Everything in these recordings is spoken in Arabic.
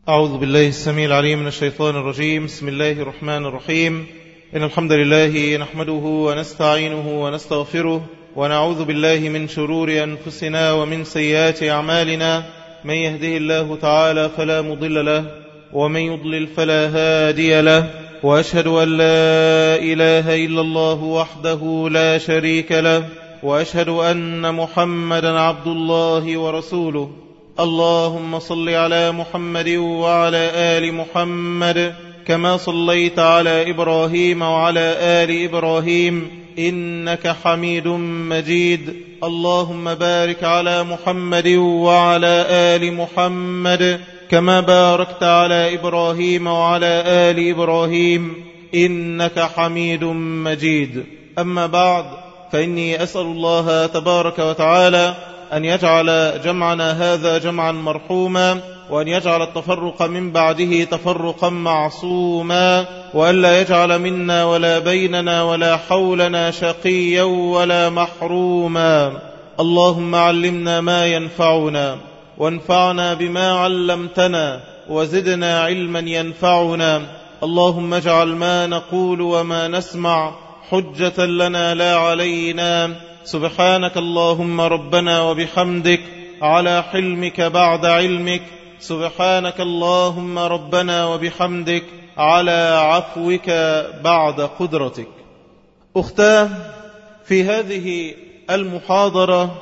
أعوذ بالله السميع العليم من الشيطان الرجيم. بسم الله الرحمن الرحيم. إن الحمد لله نحمده ونستعينه ونستغفره ونعوذ بالله من شرور أنفسنا ومن سيئات أعمالنا. من يهده الله تعالى فلا مضل له ومن يضلل فلا هادي له، وأشهد أن لا إله إلا الله وحده لا شريك له، وأشهد أن محمدا عبد الله ورسوله. اللهم صل على محمد وعلى آل محمد كما صليت على إبراهيم وعلى آل إبراهيم إنك حميد مجيد. اللهم بارك على محمد وعلى آل محمد كما باركت على إبراهيم وعلى آل إبراهيم إنك حميد مجيد. أما بعد، فإني أسأل الله تبارك وتعالى أن يجعل جمعنا هذا جمعا مرحوما، وأن يجعل التفرق من بعده تفرقا معصوما، وأن لا يجعل منا ولا بيننا ولا حولنا شقيا ولا محروما. اللهم علمنا ما ينفعنا وانفعنا بما علمتنا وزدنا علما ينفعنا. اللهم اجعل ما نقول وما نسمع حجة لنا لا علينا. سبحانك اللهم ربنا وبحمدك على حلمك بعد علمك. سبحانك اللهم ربنا وبحمدك على عفوك بعد قدرتك. أختاه، في هذه المحاضرة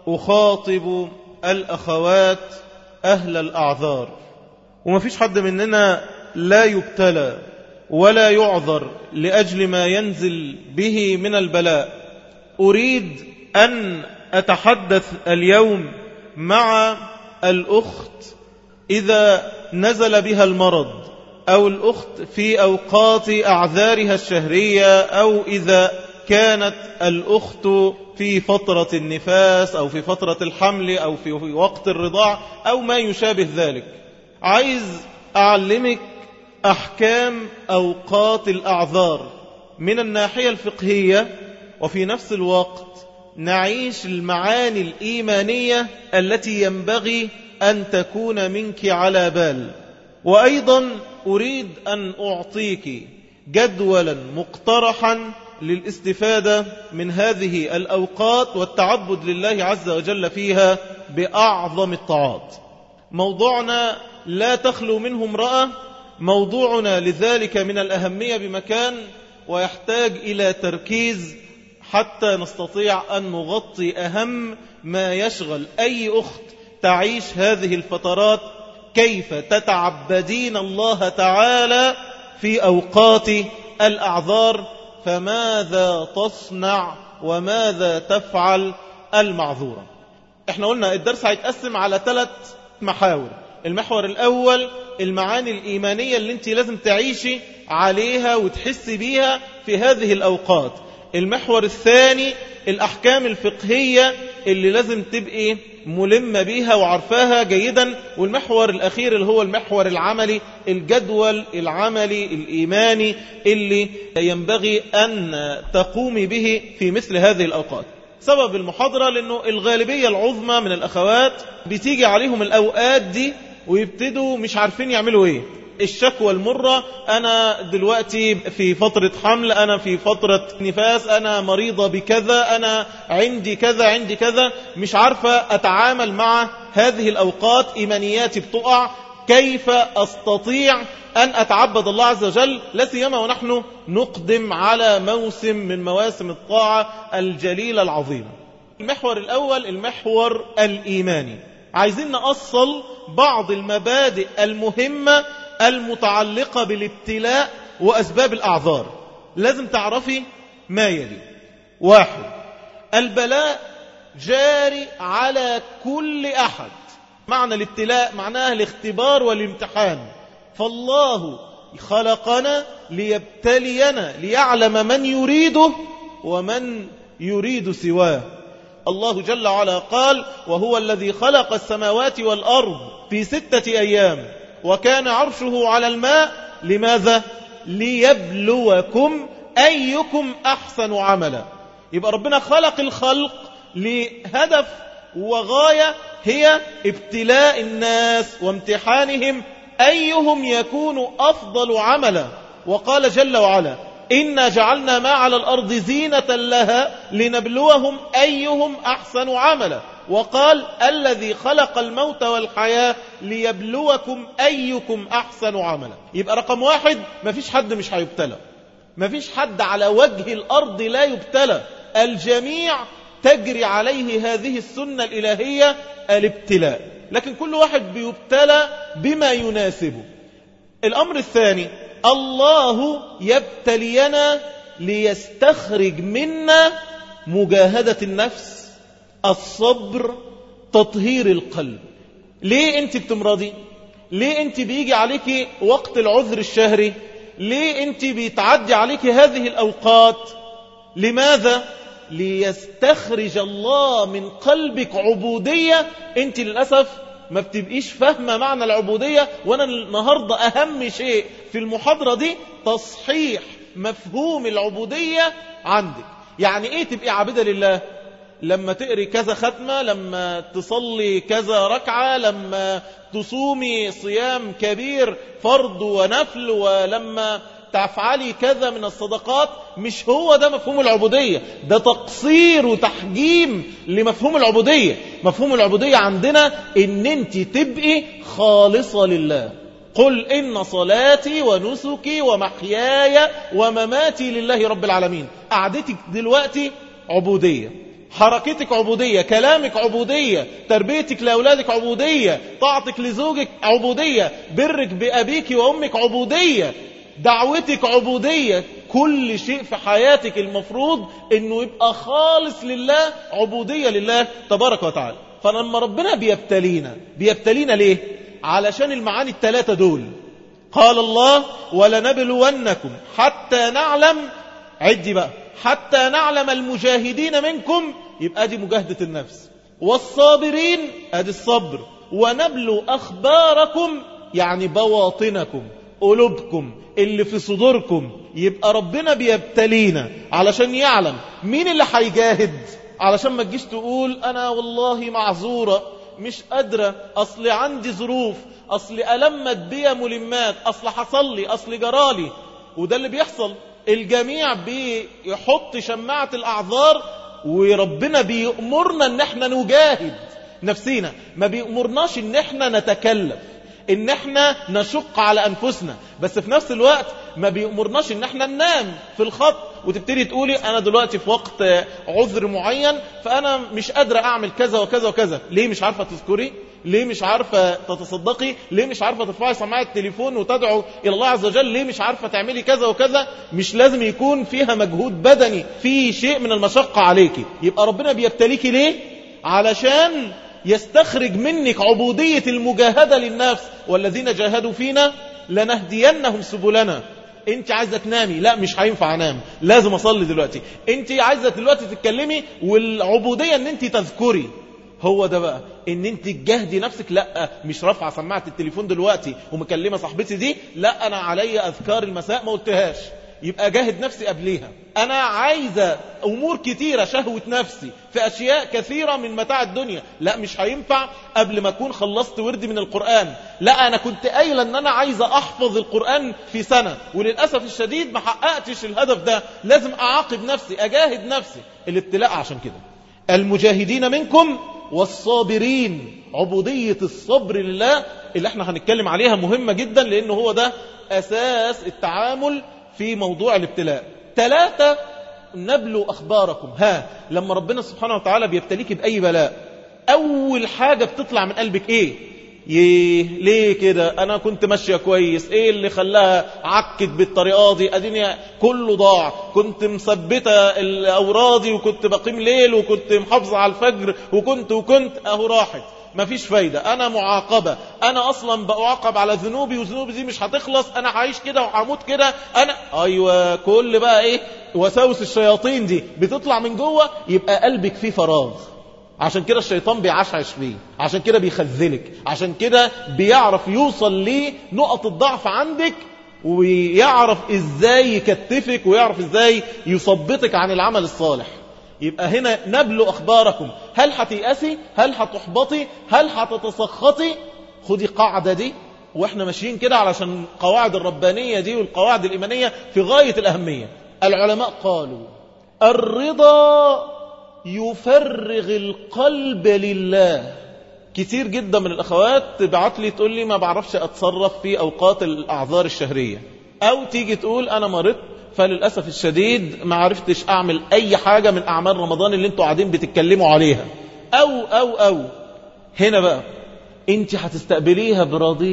أخاطب الأخوات أهل الأعذار، وما فيش حد مننا لا يبتلى ولا يعذر لأجل ما ينزل به من البلاء. أريد أن أتحدث اليوم مع الأخت إذا نزل بها المرض، أو الأخت في أوقات أعذارها الشهرية، أو إذا كانت الأخت في فترة النفاس أو في فترة الحمل أو في وقت الرضاع أو ما يشابه ذلك. عايز أعلمك أحكام أوقات الأعذار من الناحية الفقهية، وفي نفس الوقت نعيش المعاني الإيمانية التي ينبغي أن تكون منك على بال. وأيضا أريد أن أعطيك جدولا مقترحا للاستفادة من هذه الأوقات والتعبد لله عز وجل فيها بأعظم الطاعات. موضوعنا لا تخلو منه امرأة، موضوعنا لذلك من الأهمية بمكان، ويحتاج إلى تركيز حتى نستطيع أن نغطي أهم ما يشغل أي أخت تعيش هذه الفترات. كيف تتعبدين الله تعالى في أوقات الأعذار، فماذا تصنع وماذا تفعل المعذورة. احنا قلنا الدرس هيتقسم على 3 محاور. المحور الأول المعاني الإيمانية اللي انت لازم تعيشي عليها وتحسي بيها في هذه الأوقات. المحور الثاني الأحكام الفقهية اللي لازم تبقي ملمة بيها وعرفاها جيدا. والمحور الأخير اللي هو المحور العملي، الجدول العملي الإيماني اللي ينبغي أن تقومي به في مثل هذه الأوقات. سبب المحاضرة لأنه الغالبية العظمى من الأخوات بتيجي عليهم الأوقات دي ويبتدوا مش عارفين يعملوا ايه. الشكوى المرة، أنا دلوقتي في فترة حمل، أنا في فترة نفاس، أنا مريضة بكذا، أنا عندي كذا عندي كذا، مش عارفة أتعامل مع هذه الأوقات، إيمانياتي بتقع. كيف أستطيع أن أتعبد الله عز وجل، لا سيما ونحن نقدم على موسم من مواسم الطاعة الجليلة العظيمة. المحور الأول المحور الإيماني. عايزين نأصل بعض المبادئ المهمة المتعلقة بالابتلاء وأسباب الأعذار. لازم تعرفي ما يلي. 1، البلاء جاري على كل أحد. معنى الابتلاء معناه الاختبار والامتحان. فالله خلقنا ليبتلينا ليعلم من يريده ومن يريد سواه. الله جل وعلا قال: وهو الذي خلق السماوات والأرض في 6 أيام وكان عرشه على الماء. لماذا؟ ليبلوكم أيكم أحسن عملا. يبقى ربنا خلق الخلق لهدف وغاية هي ابتلاء الناس وامتحانهم أيهم يكون أفضل عملا. وقال جل وعلا إنا جعلنا ما على الأرض زينة لها لنبلوهم أيهم أحسن عملا. وقال الذي خلق الموت والحياة ليبلوكم أيكم أحسن عملا. يبقى رقم واحد، مفيش حد مش هيبتلى، مفيش حد على وجه الأرض لا يبتلى، الجميع تجري عليه هذه السنة الإلهية الابتلاء، لكن كل واحد بيبتلى بما يناسبه. الأمر الثاني، الله يبتلينا ليستخرج منا مجاهدة النفس، الصبر، تطهير القلب. ليه انت بتمرضي؟ ليه انت بيجي عليك وقت العذر الشهري؟ ليه انت بيتعدي عليك هذه الأوقات؟ لماذا؟ ليستخرج الله من قلبك عبودية. انت للأسف ما بتبقيش فاهمة معنى العبودية، وانا النهاردة اهم شيء في المحاضرة دي تصحيح مفهوم العبودية عندك. يعني ايه تبقي عابدة لله؟ لما تقري كذا ختمة، لما تصلي كذا ركعة، لما تصومي صيام كبير فرض ونفل، ولما تفعلي كذا من الصدقات. مش هو ده مفهوم العبودية، ده تقصير وتحجيم لمفهوم العبودية. مفهوم العبودية عندنا ان انت تبقي خالصة لله. قل إن صلاتي ونسكي ومحياي ومماتي لله رب العالمين. قعدتك دلوقتي عبودية، حركتك عبودية، كلامك عبودية، تربيتك لأولادك عبودية، طاعتك لزوجك عبودية، برك بأبيك وأمك عبودية، دعوتك عبودية. كل شيء في حياتك المفروض انه يبقى خالص لله، عبودية لله تبارك وتعالى. فلما ربنا بيبتلينا ليه؟ علشان المعاني الثلاثة دول. قال الله ولنبلونكم حتى نعلم، عدي بقى، حتى نعلم المجاهدين منكم، يبقى دي مجاهدة النفس، والصابرين ادي الصبر، ونبلو أخباركم يعني بواطنكم، قلوبكم اللي في صدوركم. يبقى ربنا بيبتلينا علشان يعلم مين اللي هيجاهد، علشان ما تجيش تقول أنا والله معذورة مش قادرة، أصل عندي ظروف، أصل ألمت بيا ملمات، أصل حصل لي، أصل جرالي. وده اللي بيحصل، الجميع بيحط شماعة الأعذار، وربنا بيأمرنا ان احنا نجاهد نفسينا، ما بيأمرناش ان احنا نتكلف، ان احنا نشق على انفسنا. بس في نفس الوقت ما بيأمرناش ان احنا ننام في الخط وتبتدي تقولي انا دلوقتي في وقت عذر معين فانا مش قادرة اعمل كذا وكذا وكذا. ليه مش عارفة تذكري؟ ليه مش عارفة تتصدقي؟ ليه مش عارفة ترفعي سماعة التليفون وتدعو الى الله عز وجل؟ ليه مش عارفة تعملي كذا وكذا؟ مش لازم يكون فيها مجهود بدني، في شيء من المشقة عليكي. يبقى ربنا بيبتليكي ليه؟ علشان يستخرج منك عبودية المجاهدة للنفس. والذين جاهدوا فينا لنهدينهم سبلنا. انت عايزة تنامي، لا مش هينفع انام، لازم اصلي دلوقتي. انت عايزة دلوقتي تتكلمي، والعبودية ان انت تذكري. هو ده بقى ان انت تجاهدي نفسك. لا مش رافعه سماعه التليفون دلوقتي ومكلمه صاحبتي دي، لا انا علي اذكار المساء ما قلتهاش، يبقى جاهد نفسي قبليها. انا عايزه امور كتيره، شهوه نفسي في اشياء كثيره من متاع الدنيا، لا مش هينفع قبل ما اكون خلصت وردي من القران. لا انا كنت قايله ان انا عايزه احفظ القران في سنه، وللاسف الشديد ما حققتش الهدف ده، لازم اعاقب نفسي، اجاهد نفسي. الابتلاء عشان كده. المجاهدين منكم والصابرين، عبودية الصبر لله اللي احنا هنتكلم عليها مهمة جدا، لأنه هو ده أساس التعامل في موضوع الابتلاء. 3 نبلو أخباركم. لما ربنا سبحانه وتعالى بيبتليك بأي بلاء، أول حاجة بتطلع من قلبك إيه؟ ليه كده؟ أنا كنت ماشية كويس، إيه اللي خلاها عكت بالطريقة دي؟ أديني كله ضاع، كنت مثبتة الأورادي وكنت بقيم ليل وكنت محافظة على الفجر وكنت أهو راحت، مفيش فايدة، أنا معاقبة، أنا أصلا بأعاقب على ذنوبي وذنوبي دي مش هتخلص، أنا هعيش كده وهموت كده، أيوة كل بقى إيه وساوس الشياطين دي بتطلع من جوه، يبقى قلبك فيه فراغ. عشان كده الشيطان بيعشعش فيه، عشان كده بيخذلك، عشان كده بيعرف يوصل لنقط الضعف عندك، ويعرف ازاي يكتفك، ويعرف ازاي يثبطك عن العمل الصالح. يبقى هنا نبلو أخباركم. هل هتيأسي؟ هل هتحبطي؟ هل هتتسخطي؟ خدي قاعدة دي واحنا ماشيين كده علشان القواعد الربانية دي والقواعد الإيمانية في غاية الأهمية. العلماء قالوا الرضا يفرغ القلب لله. كتير جدا من الأخوات تبعت لي تقول لي ما بعرفش أتصرف في أوقات الأعذار الشهرية، أو تيجي تقول أنا مرضت فللأسف الشديد ما عرفتش أعمل أي حاجة من أعمال رمضان اللي انتوا قاعدين بتتكلموا عليها، أو هنا بقى انت هتستقبليها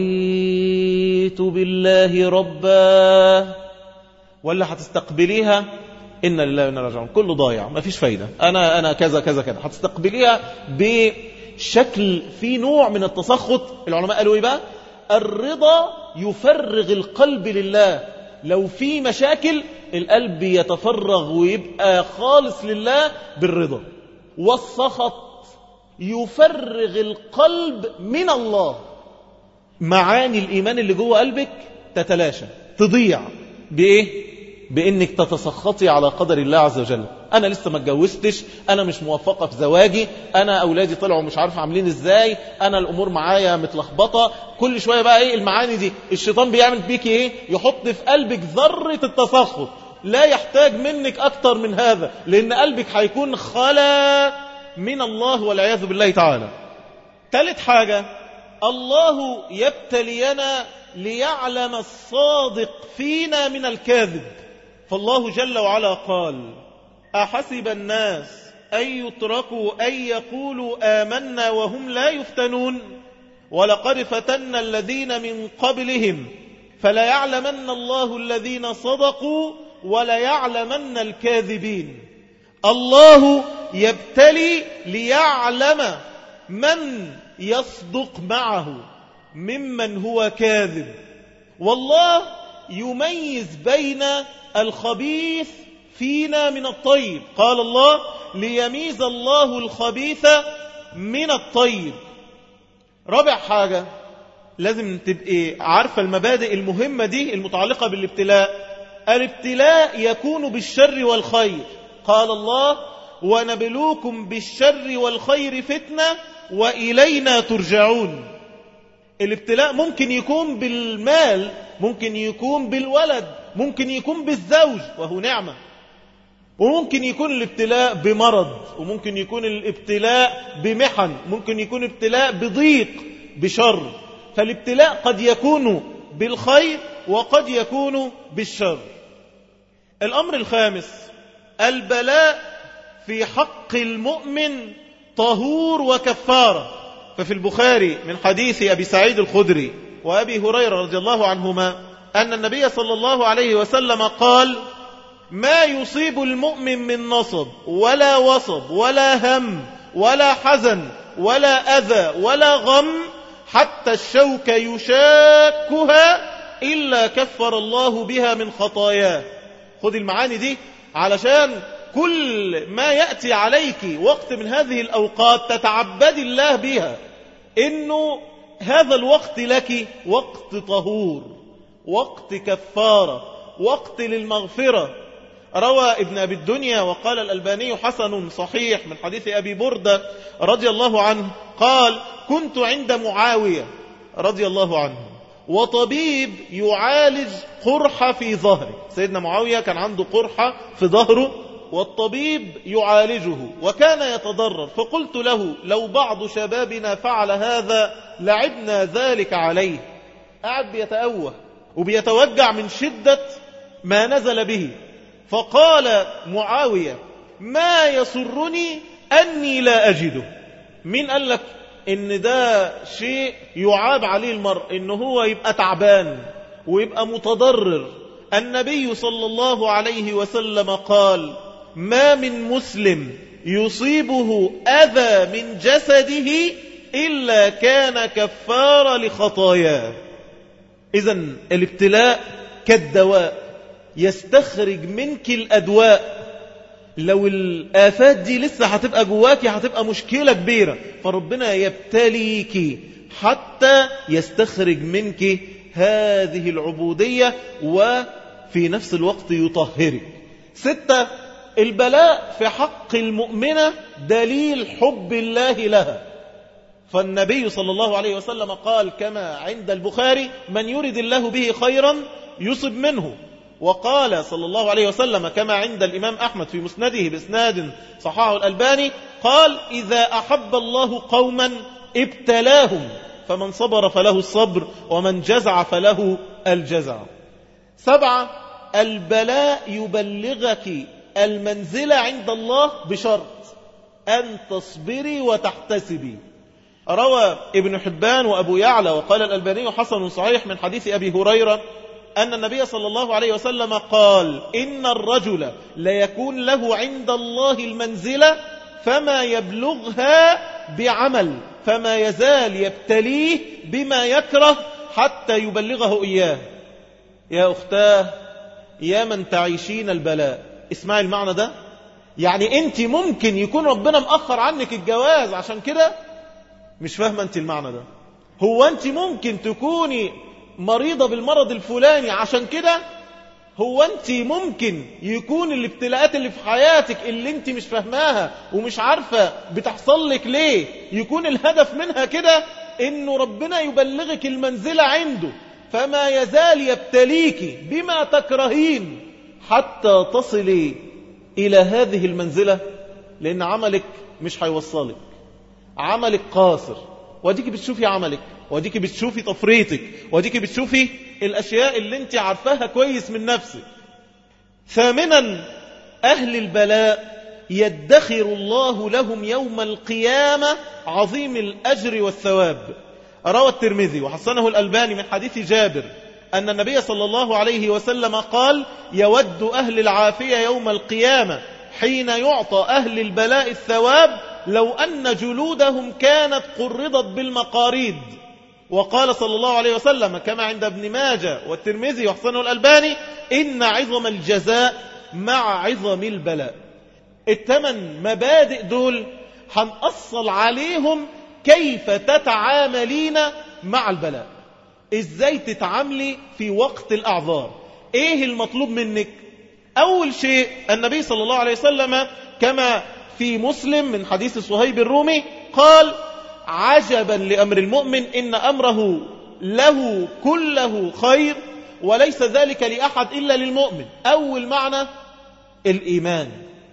برضيت بالله ربا، ولا هتستقبليها إن لله وإنا إليه راجعون كله ضايع ما فيش فايدة، أنا كذا كذا كذا؟ هتستقبليها بشكل في نوع من التسخط. العلماء قالوا إيه بقى؟ الرضا يفرغ القلب لله. لو في مشاكل القلب يتفرغ ويبقى خالص لله بالرضا. والسخط يفرغ القلب من الله. معاني الإيمان اللي جوه قلبك تتلاشى تضيع بإيه؟ بإنك تتسخطي على قدر الله عز وجل. أنا لسه ما اتجوزتش، أنا مش موفقة في زواجي، أنا أولادي طلعوا مش عارف عاملين إزاي، أنا الأمور معايا متلخبطة. كل شوية بقى إيه المعاني دي؟ الشيطان بيعمل بيكي إيه؟ يحط في قلبك ذرة التسخط. لا يحتاج منك أكتر من هذا، لأن قلبك هيكون خلا من الله والعياذ بالله تعالى. ثالث حاجة، الله يبتلينا ليعلم الصادق فينا من الكاذب. فالله جل وعلا قال أحسب الناس أن يتركوا أن يقولوا آمنا وهم لا يفتنون ولقد فتنا الذين من قبلهم فلا يعلمن الله الذين صدقوا ولا يعلمن الكاذبين. الله يبتلي ليعلم من يصدق معه ممن هو كاذب، والله يميز بين الخبيث فينا من الطيب. قال الله ليميز الله الخبيث من الطيب. رابع حاجة لازم تبقى عارفة المبادئ المهمة دي المتعلقة بالابتلاء. الابتلاء يكون بالشر والخير. قال الله ونبلوكم بالشر والخير فتنة وإلينا ترجعون. الابتلاء ممكن يكون بالمال، ممكن يكون بالولد، ممكن يكون بالزوج وهو نعمة، وممكن يكون الابتلاء بمرض، وممكن يكون الابتلاء بمحن، ممكن يكون ابتلاء بضيق بشر. فالابتلاء قد يكون بالخير وقد يكون بالشر. الأمر الخامس، البلاء في حق المؤمن طهور وكفارة. ففي البخاري من حديث أبي سعيد الخدري وأبي هريرة رضي الله عنهما أن النبي صلى الله عليه وسلم قال ما يصيب المؤمن من نصب ولا وصب ولا هم ولا حزن ولا أذى ولا غم حتى الشوك يشاكها إلا كفر الله بها من خطاياه. خذ المعاني دي علشان كل ما يأتي عليك وقت من هذه الأوقات تتعبد الله بها، إنه هذا الوقت لك وقت طهور، وقت كفارة، وقت للمغفرة. روى ابن أبي الدنيا وقال الألباني حسن صحيح من حديث أبي بردة رضي الله عنه قال كنت عند معاوية رضي الله عنه وطبيب يعالج قرحة في ظهره. سيدنا معاوية كان عنده قرحة في ظهره والطبيب يعالجه وكان يتضرر، فقلت له لو بعض شبابنا فعل هذا لعبنا ذلك عليه. قاعد بيتأوه وبيتوجع من شدة ما نزل به. فقال معاوية ما يسرني أني لا أجده. مين قال لك إن ده شيء يعاب عليه المرء إنه هو يبقى تعبان ويبقى متضرر؟ النبي صلى الله عليه وسلم قال ما من مسلم يصيبه أذى من جسده إلا كان كفارة لخطاياه. إذن الابتلاء كالدواء يستخرج منك الأدواء. لو الآفات دي لسه هتبقى جواكي هتبقى مشكلة كبيرة، فربنا يبتليك حتى يستخرج منك هذه العبودية وفي نفس الوقت يطهرك. 6، البلاء في حق المؤمنة دليل حب الله لها. فالنبي صلى الله عليه وسلم قال كما عند البخاري: من يرد الله به خيرا يصب منه. وقال صلى الله عليه وسلم كما عند الإمام أحمد في مسنده بإسناد صححه الألباني قال: إذا أحب الله قوما ابتلاهم، فمن صبر فله الصبر ومن جزع فله الجزع. 7. البلاء يبلغك المنزلة عند الله بشرط أن تصبري وتحتسبي. روى ابن حبان وأبو يعلى وقال الألباني حسن صحيح من حديث أبي هريرة أن النبي صلى الله عليه وسلم قال: إن الرجل ليكون له عند الله المنزلة فما يبلغها بعمل، فما يزال يبتليه بما يكره حتى يبلغه إياه. يا أختاه، يا من تعيشين البلاء، اسمعي المعنى ده. يعني أنت ممكن يكون ربنا مأخر عنك الجواز عشان كده، مش فاهمة أنت المعنى ده. هو أنت ممكن تكوني مريضة بالمرض الفلاني عشان كده. هو أنت ممكن يكون الابتلاءات اللي في حياتك اللي أنت مش فاهماها ومش عارفة بتحصل لك ليه، يكون الهدف منها كده إنه ربنا يبلغك المنزلة عنده، فما يزال يبتليك بما تكرهين حتى تصلي إلى هذه المنزلة، لأن عملك مش هيوصلك، عملك قاصر، وديك بتشوفي عملك، وديك بتشوفي تفريطك، وديك بتشوفي الأشياء اللي انت عارفاها كويس من نفسك. 8. أهل البلاء يدخر الله لهم يوم القيامة عظيم الأجر والثواب. روى الترمذي وحسنه الألباني من حديث جابر أن النبي صلى الله عليه وسلم قال: يود أهل العافية يوم القيامة حين يعطى أهل البلاء الثواب لو أن جلودهم كانت قرضت بالمقاريد. وقال صلى الله عليه وسلم كما عند ابن ماجه والترمذي وحسنه الألباني: إن عظم الجزاء مع عظم البلاء. 8 مبادئ دول هنأصل عليهم كيف تتعاملين مع البلاء، إزاي تتعاملي في وقت الأعذار، إيه المطلوب منك. أول شيء النبي صلى الله عليه وسلم كما في مسلم من حديث صهيب الرومي قال: عجبا لأمر المؤمن إن أمره له كله خير وليس ذلك لأحد إلا للمؤمن. أول معنى الإيمان،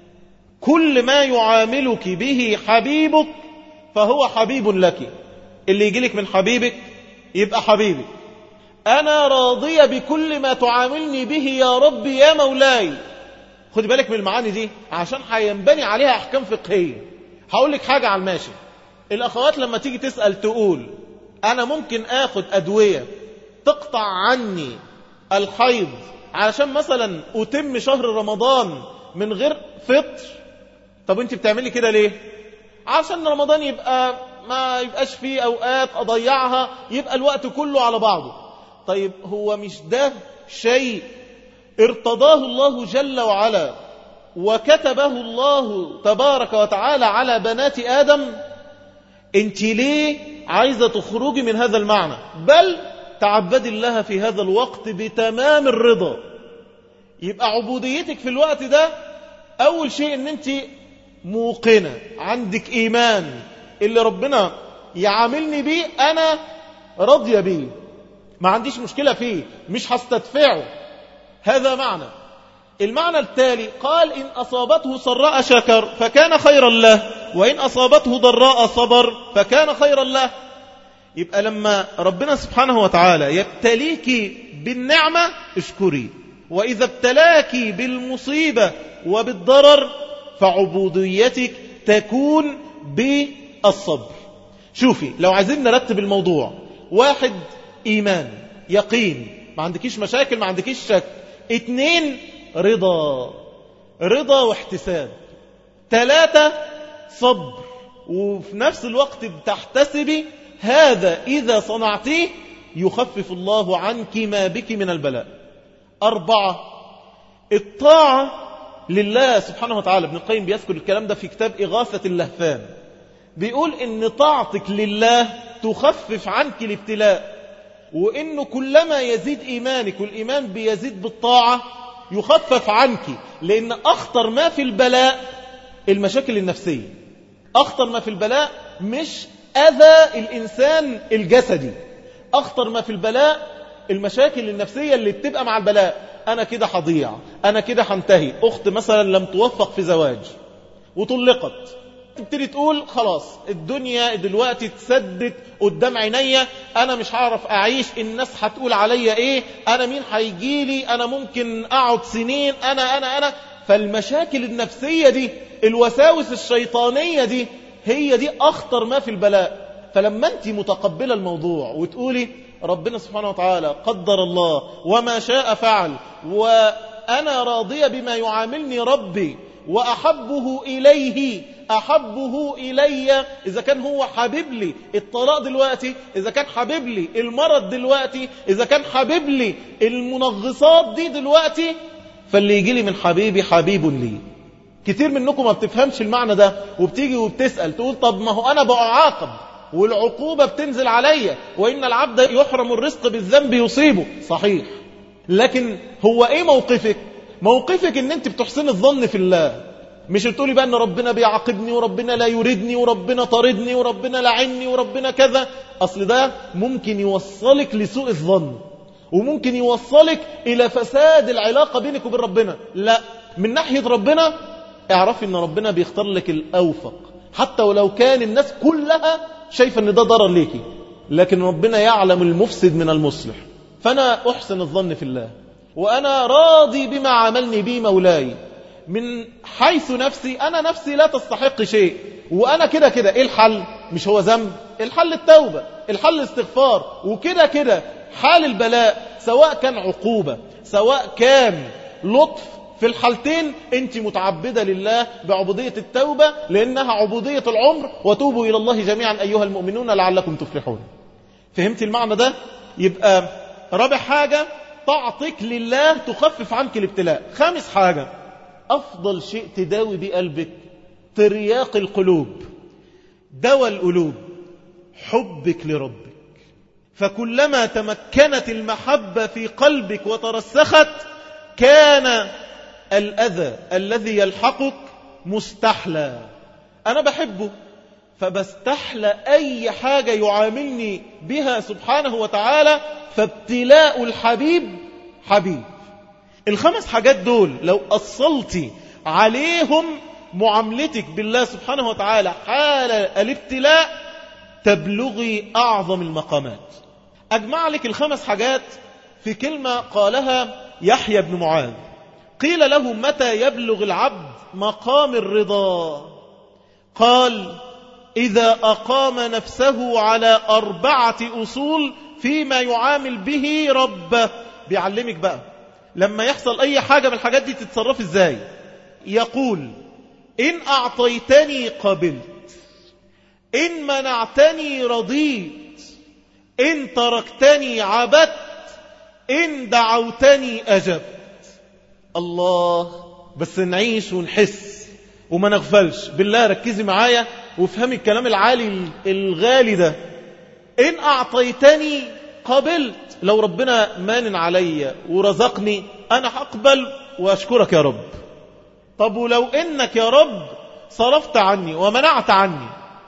كل ما يعاملك به حبيبك فهو حبيب لك. اللي يجيلك من حبيبك يبقى حبيبك. أنا راضية بكل ما تعاملني به يا رب يا مولاي. خد بالك من المعاني دي عشان هينبني عليها أحكام فقهية. هقول لك حاجة على الماشي. الأخوات لما تيجي تسأل تقول: أنا ممكن آخد أدوية تقطع عني الحيض علشان مثلا أتم شهر رمضان من غير فطر. طب أنت بتعملي كده ليه؟ عشان رمضان يبقى ما يبقاش فيه أوقات أضيعها، يبقى الوقت كله على بعضه. طيب هو مش ده شيء ارتضاه الله جل وعلا وكتبه الله تبارك وتعالى على بنات آدم؟ انت ليه عايزة تخرجي من هذا المعنى؟ بل تعبدي الله في هذا الوقت بتمام الرضا. يبقى عبوديتك في الوقت ده أول شيء ان انت موقنة، عندك إيمان، اللي ربنا يعاملني بيه أنا راضية بيه، ما عنديش مشكلة فيه، مش هستدفعه. هذا معنى. المعنى التالي قال: إن أصابته سراء شكر فكان خيرا له، وإن أصابته ضراء صبر فكان خيرا له. يبقى لما ربنا سبحانه وتعالى يبتليك بالنعمة اشكري، وإذا ابتلاك بالمصيبة وبالضرر فعبوديتك تكون بالصبر. شوفي، لو عايزين نرتب الموضوع: 1 إيمان يقين، ما عندكيش مشاكل، ما عندكيش شك. 2 رضا واحتساب. 3 صبر، وفي نفس الوقت بتحتسبي. هذا إذا صنعتيه يخفف الله عنك ما بك من البلاء. 4 الطاعة لله سبحانه وتعالى. ابن القيم بيذكر الكلام ده في كتاب إغاثة اللهفان، بيقول إن طاعتك لله تخفف عنك الابتلاء، وإنه كلما يزيد إيمانك والإيمان بيزيد بالطاعة يخفف عنك. لأن أخطر ما في البلاء المشاكل النفسية، أخطر ما في البلاء مش أذى الإنسان الجسدي. أخطر ما في البلاء المشاكل النفسية اللي بتبقى مع البلاء. أنا كده هضيع، أنا كده هنتهي. أخت مثلا لم توفق في زواج وطلقت، تبتدي تقول خلاص الدنيا دلوقتي تسدت قدام عينيا، أنا مش هعرف أعيش، الناس هتقول عليا إيه، أنا مين هيجيلي، أنا ممكن أقعد سنين، أنا. فالمشاكل النفسية دي، الوساوس الشيطانية دي، هي دي أخطر ما في البلاء. فلما أنت متقبلة الموضوع وتقولي ربنا سبحانه وتعالى قدر الله وما شاء فعل، وأنا راضية بما يعاملني ربي، وأحبه إلي إذا كان هو حبيب لي الطلاق دلوقتي، إذا كان حبيب لي المرض دلوقتي، إذا كان حبيب لي المنغصات دي دلوقتي، فاللي يجي لي من حبيبي حبيب لي. كتير منكم ما بتفهمش المعنى ده، وبتيجي وبتسأل تقول طب ما هو أنا بعاقب والعقوبة بتنزل عليا، وإن العبد يحرم الرزق بالذنب يصيبه. صحيح، لكن هو إيه موقفك؟ موقفك إن أنت بتحسن الظن في الله، مش بتقولي بقى إن ربنا بيعاقبني وربنا لا يريدني وربنا طاردني وربنا لعني وربنا كذا. أصل ده ممكن يوصلك لسوء الظن، وممكن يوصلك إلى فساد العلاقة بينك وبين ربنا. لا، من ناحية ربنا اعرفي إن ربنا بيختار لك الأوفق، حتى ولو كان الناس كلها شايفة إن ده ضرر ليكي، لكن ربنا يعلم المفسد من المصلح. فأنا أحسن الظن في الله، وأنا راضي بما عملني بي مولاي. من حيث نفسي، أنا نفسي لا تستحق شيء، وأنا كده إيه الحل؟ مش هو ذنب؟ الحل التوبة، الحل الاستغفار. وكده حال البلاء سواء كان عقوبة سواء كان لطف، في الحالتين أنت متعبدة لله بعبودية التوبة، لأنها عبودية العمر. وتوبوا إلى الله جميعا أيها المؤمنون لعلكم تفلحون. فهمت المعنى ده؟ يبقى رابع حاجة، طاعتك لله تخفف عنك الابتلاء. خامس حاجة، أفضل شيء تداوي بيه قلبك، ترياق القلوب، دواء القلوب، حبك لربك. فكلما تمكنت المحبة في قلبك وترسخت، كان الأذى الذي يلحقك مستحلى. أنا بحبه فبستحلى أي حاجة يعاملني بها سبحانه وتعالى، فابتلاء الحبيب حبيب. الخمس حاجات دول لو أصلتي عليهم معاملتك بالله سبحانه وتعالى حال الابتلاء، تبلغي أعظم المقامات. أجمع لك الخمس حاجات في كلمة قالها يحيى بن معاذ. قيل له متى يبلغ العبد مقام الرضا؟ قال إذا أقام نفسه على 4 أصول فيما يعامل به ربه. بيعلمك بقى لما يحصل أي حاجة من الحاجات دي تتصرف إزاي. يقول إن أعطيتني قبلت، إن منعتني رضيت، إن تركتني عبدت، إن دعوتني أجبت. الله، بس نعيش ونحس وما نغفلش. بالله ركزي معايا وافهمي الكلام العالي الغالي ده. إن أعطيتني قبلت، لو ربنا مانن علي ورزقني أنا هقبل وأشكرك يا رب. طب ولو إنك يا رب صرفت عني ومنعت عني،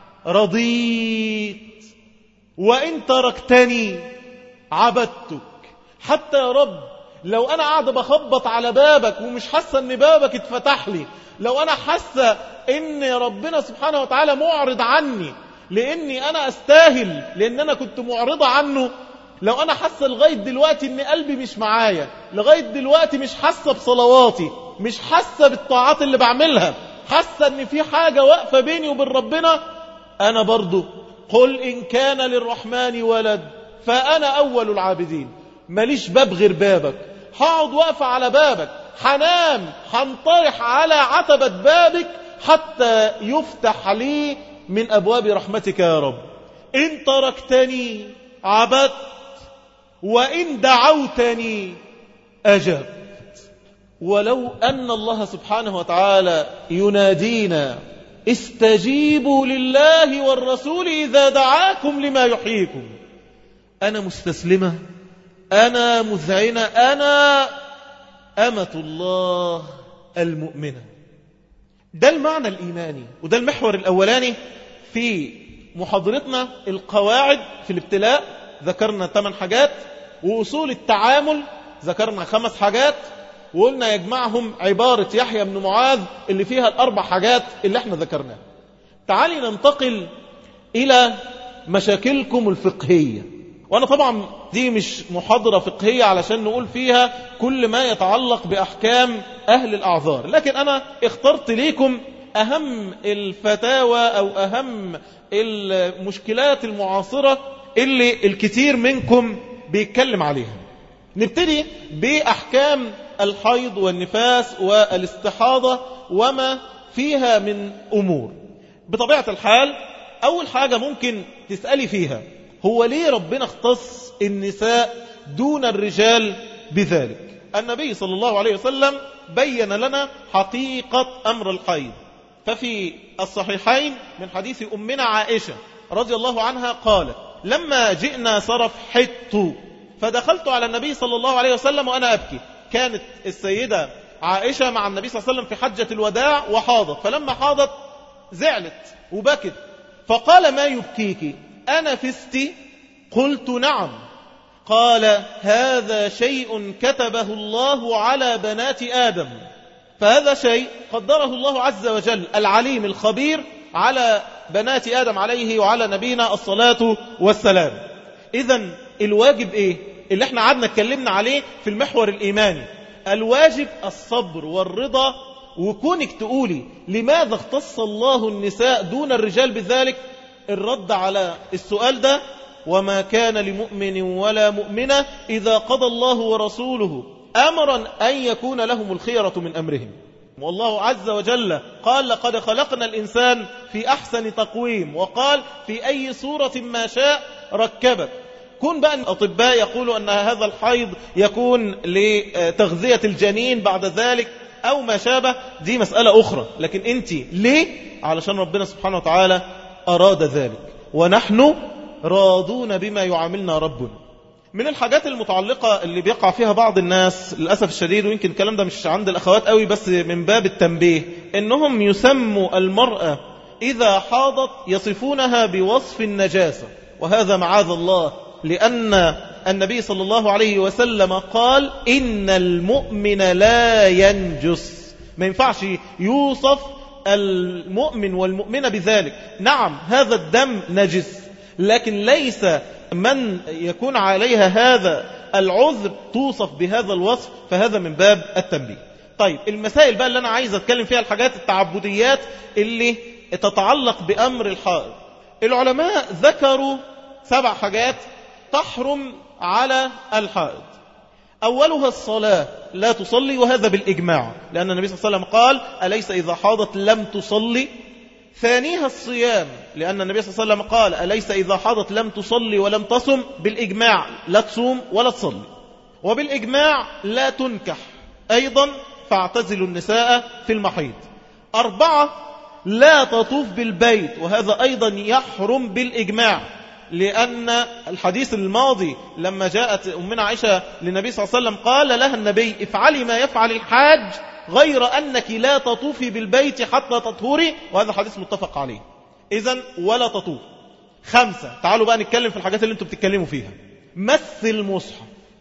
رضيت. وإن تركتني عبدتك. حتى يا رب لو أنا قاعد بخبط على بابك ومش حاسة أن بابك اتفتح لي، لو أنا حاسة أن ربنا سبحانه وتعالى معرض عني لأني أنا أستاهل لأن أنا كنت معرضة عنه، لو أنا حاسة لغاية دلوقتي أن قلبي مش معايا، لغاية دلوقتي مش حاسة بصلواتي، مش حاسة بالطاعات اللي بعملها، حاسة أن في حاجة واقفة بيني وبين ربنا، أنا برضو قل إن كان للرحمن ولد فأنا أول العابدين. ماليش باب غير بابك، هقعد واقفة على بابك، حنام هنطرح على عتبة بابك حتى يفتح لي من أبواب رحمتك يا رب. إن تركتني عبدت، وإن دعوتني أجبت. ولو أن الله سبحانه وتعالى ينادينا استجيبوا لله والرسول إذا دعاكم لما يحييكم، أنا مستسلمة، أنا مذعنة، أنا أمة الله المؤمنة. ده المعنى الإيماني، وده المحور الأولاني في محاضرتنا القواعد في الابتلاء ذكرنا 8 حاجات، وأصول التعامل ذكرنا 5 حاجات، وقلنا يجمعهم عبارة يحيى بن معاذ اللي فيها ال4 حاجات اللي احنا ذكرناها. تعالي ننتقل إلى مشاكلكم الفقهية. وأنا طبعا دي مش محاضرة فقهية علشان نقول فيها كل ما يتعلق بأحكام أهل الأعذار، لكن أنا اخترت ليكم أهم الفتاوى أو أهم المشكلات المعاصرة اللي الكثير منكم بيتكلم عليها. نبتدي بأحكام الحيض والنفاس والاستحاضة وما فيها من أمور. بطبيعة الحال أول حاجة ممكن تسألي فيها هو ليه ربنا اختص النساء دون الرجال بذلك؟ النبي صلى الله عليه وسلم بين لنا حقيقة أمر الحيض، ففي الصحيحين من حديث أمنا عائشة رضي الله عنها قالت: لما جئنا صرف حط فدخلت على النبي صلى الله عليه وسلم وأنا أبكي. كانت السيدة عائشة مع النبي صلى الله عليه وسلم في حجة الوداع وحاضت، فلما حاضت زعلت وبكت، فقال: ما يبكيك؟ أنا فستي؟ قلت: نعم. قال: هذا شيء كتبه الله على بنات آدم، فهذا شيء قدره الله عز وجل العليم الخبير على بنات آدم عليه وعلى نبينا الصلاة والسلام. إذن الواجب إيه اللي احنا عادنا اتكلمنا عليه في المحور الإيماني؟ الواجب الصبر والرضا. وكونك تقولي لماذا اختص الله النساء دون الرجال بذلك، الرد على السؤال ده: وما كان لمؤمن ولا مؤمنة إذا قضى الله ورسوله أمرا أن يكون لهم الخيرة من أمرهم. والله عز وجل قال: لقد خلقنا الإنسان في أحسن تقويم، وقال: في أي صورة ما شاء ركبك. كون بقى الأطباء يقولوا أن هذا الحيض يكون لتغذية الجنين بعد ذلك أو ما شابه، دي مسألة أخرى، لكن أنت ليه؟ علشان ربنا سبحانه وتعالى أراد ذلك، ونحن راضون بما يعاملنا ربنا. من الحاجات المتعلقة اللي بيقع فيها بعض الناس للأسف الشديد، ويمكن الكلام ده مش عند الأخوات قوي بس من باب التنبيه، إنهم يسموا المرأة إذا حاضت يصفونها بوصف النجاسة، وهذا معاذ الله، لأن النبي صلى الله عليه وسلم قال: إن المؤمن لا ينجس. ما ينفعش يوصف المؤمن والمؤمنة بذلك. نعم هذا الدم نجس، لكن ليس من يكون عليها هذا العذر توصف بهذا الوصف، فهذا من باب التنبيه. طيب المسائل بقى اللي أنا عايز أتكلم فيها الحاجات التعبديات اللي تتعلق بأمر الحائض. العلماء ذكروا 7 حاجات تحرم على الحائض. أولها الصلاة، لا تصلي، وهذا بالإجماع، لأن النبي صلى الله عليه وسلم قال: أليس إذا حاضت لم تصلي؟ ثانيها الصيام، لأن النبي صلى الله عليه وسلم قال: أليس إذا حاضت لم تصلي ولم تصم؟ بالإجماع لا تصوم ولا تصلي. وبالإجماع لا تنكح أيضا، فاعتزلوا النساء في المحيض. 4 لا تطوف بالبيت، وهذا أيضا يحرم بالإجماع، لأن الحديث الماضي لما جاءت أمنا عائشة للنبي صلى الله عليه وسلم قال لها النبي: افعلي ما يفعل الحاج غير أنك لا تطوفي بالبيت حتى تطهري، وهذا حديث متفق عليه. إذن ولا تطوف. 5 تعالوا بقى نتكلم في الحاجات اللي انتم بتتكلموا فيها. مس المصحف،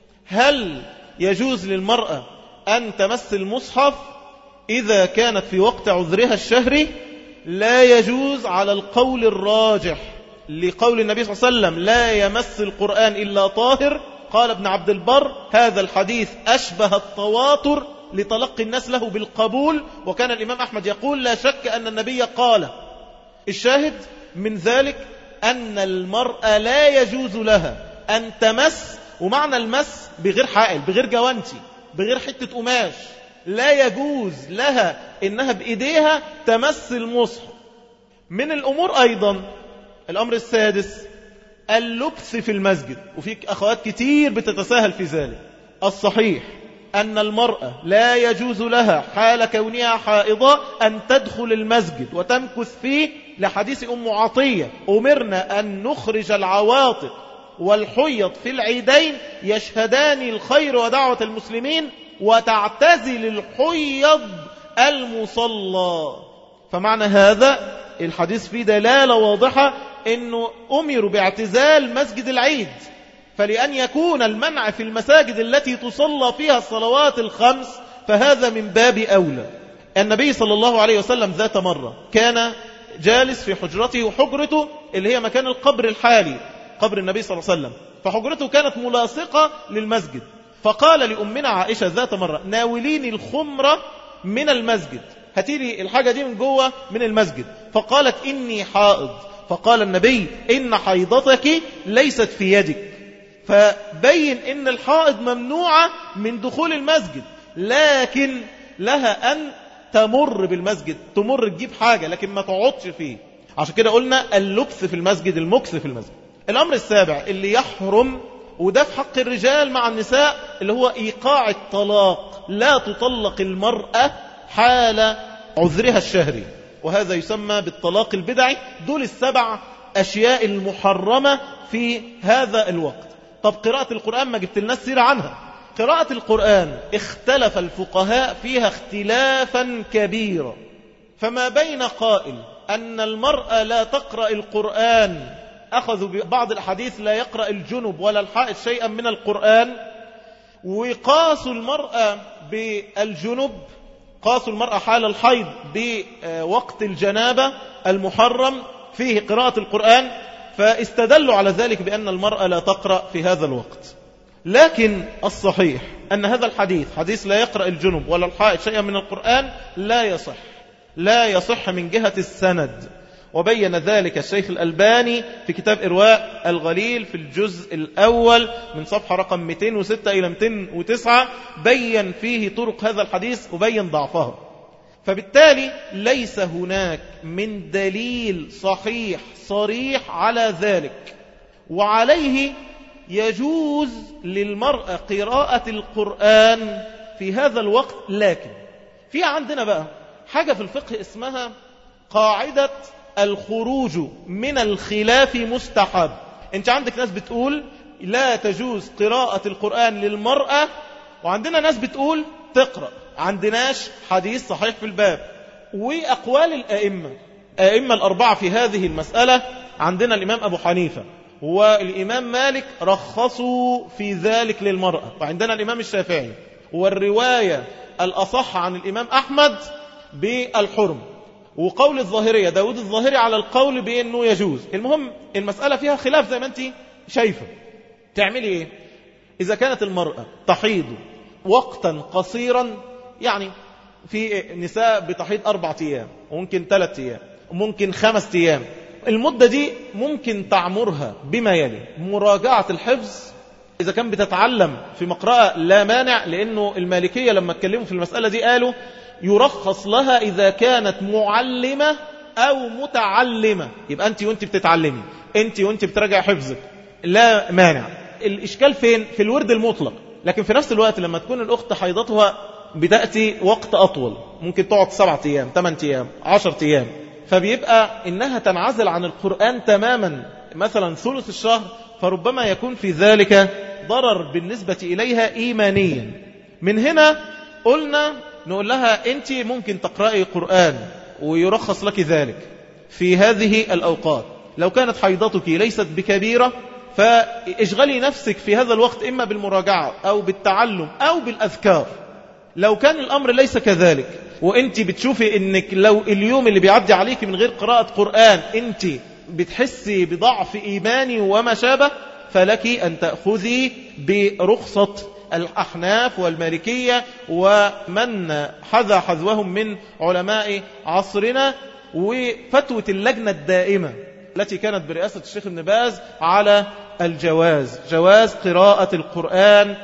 هل يجوز للمرأة أن تمس المصحف إذا كانت في وقت عذرها الشهري؟ لا يجوز على القول الراجح، لقول النبي صلى الله عليه وسلم: لا يمس القرآن إلا طاهر. قال ابن عبد البر: هذا الحديث أشبه التواتر لتلقي الناس له بالقبول، وكان الإمام أحمد يقول: لا شك أن النبي قال. الشاهد من ذلك أن المرأة لا يجوز لها أن تمس، ومعنى المس بغير حائل، بغير جوانتي، بغير حتة قماش، لا يجوز لها إنها بإيديها تمس المصحف. من الأمور أيضا الأمر السادس اللبس في المسجد، وفي أخوات كتير بتتساهل في ذلك. الصحيح أن المرأة لا يجوز لها حال كونها حائضة أن تدخل المسجد وتمكث فيه، لحديث أم عطية: أمرنا أن نخرج العواتق والحيض في العيدين يشهدان الخير ودعوة المسلمين، وتعتزل الحيض المصلى. فمعنى هذا الحديث فيه دلالة واضحة أنه أمروا باعتزال مسجد العيد، فلأن يكون المنع في المساجد التي تصلى فيها الصلوات الخمس فهذا من باب أولى. النبي صلى الله عليه وسلم ذات مرة كان جالس في حجرته، وحجرته اللي هي مكان القبر الحالي قبر النبي صلى الله عليه وسلم، فحجرته كانت ملاصقة للمسجد، فقال لأمنا عائشة ذات مرة ناوليني الخمرة من المسجد، هاتيلي الحاجة دي من جوه من المسجد، فقالت إني حائض، فقال النبي إن حيضتك ليست في يدك، فبين إن الحائض ممنوعة من دخول المسجد، لكن لها أن تمر بالمسجد، تمر تجيب حاجة لكن ما تقعدش فيه. عشان كده قلنا اللبث في المسجد، المكث في المسجد. الأمر السابع اللي يحرم، وده في حق الرجال مع النساء، اللي هو إيقاع الطلاق. لا تطلق المرأة حال عذرها الشهري، وهذا يسمى بالطلاق البدعي. دول السبع أشياء المحرمة في هذا الوقت. طب قراءة القرآن ما جبت لنا السيرة عنها. قراءة القرآن اختلف الفقهاء فيها اختلافا كبيرا، فما بين قائل أن المرأة لا تقرأ القرآن، أخذوا ببعض الحديث لا يقرأ الجنب ولا الحائض شيئا من القرآن، وقاسوا المرأة بالجنب، قاسوا المرأة حال الحيض بوقت الجنابة المحرم فيه قراءة القرآن، فاستدلوا على ذلك بأن المرأة لا تقرأ في هذا الوقت. لكن الصحيح أن هذا الحديث، حديث لا يقرأ الجنب ولا الحائض شيئا من القرآن، لا يصح من جهة السند، وبين ذلك الشيخ الألباني في كتاب إرواء الغليل في الجزء الأول من صفحة رقم 206 إلى 209، بين فيه طرق هذا الحديث وبين ضعفه. فبالتالي ليس هناك من دليل صحيح صريح على ذلك، وعليه يجوز للمرأة قراءة القرآن في هذا الوقت. لكن في عندنا بقى حاجة في الفقه اسمها قاعدة الخروج من الخلاف مستحب. انت عندك ناس بتقول لا تجوز قراءة القرآن للمرأة، وعندنا ناس بتقول تقرأ. عندناش حديث صحيح في الباب. وأقوال الأئمة الأربعة في هذه المسألة، عندنا الإمام أبو حنيفة والإمام مالك رخصوا في ذلك للمرأة، وعندنا الإمام الشافعي، والرواية الأصح عن الإمام أحمد بالحرم، وقول الظاهرية داود الظاهري على القول بأنه يجوز. المهم المسألة فيها خلاف زي ما أنت شايفة. تعملي إيه إذا كانت المرأة تحيض وقتا قصيرا؟ يعني في نساء بتحيض 4 أيام، وممكن 3 أيام، وممكن 5 أيام. المدة دي ممكن تعمرها بما يلي: مراجعة الحفظ، إذا كان بتتعلم في مقرأة لا مانع، لأنه المالكية لما اتكلموا في المسألة دي قالوا يرخص لها إذا كانت معلمة أو متعلمة. يبقى أنت وأنت بتتعلمي، أنت وأنت بتراجع حفظك، لا مانع. الإشكال فين؟ في الورد المطلق. لكن في نفس الوقت لما تكون الأخت حيضتها بتأتي وقت أطول، ممكن تقعد 7 أيام 8 أيام 10 أيام، فبيبقى إنها تنعزل عن القرآن تماما، مثلا ثلث الشهر، فربما يكون في ذلك ضرر بالنسبة إليها إيمانيا. من هنا قلنا نقول لها أنت ممكن تقرأي قرآن ويرخص لك ذلك في هذه الأوقات. لو كانت حيضتك ليست بكبيرة فاشغلي نفسك في هذا الوقت إما بالمراجعة أو بالتعلم أو بالأذكار. لو كان الأمر ليس كذلك، وانت بتشوفي انك لو اليوم اللي بيعدي عليك من غير قراءة قرآن انت بتحسي بضعف إيماني وما شابه، فلك أن تأخذي برخصة الأحناف والمالكية ومن حذا حذوهم من علماء عصرنا، وفتوى اللجنة الدائمة التي كانت برئاسة الشيخ ابن باز على الجواز، جواز قراءة القرآن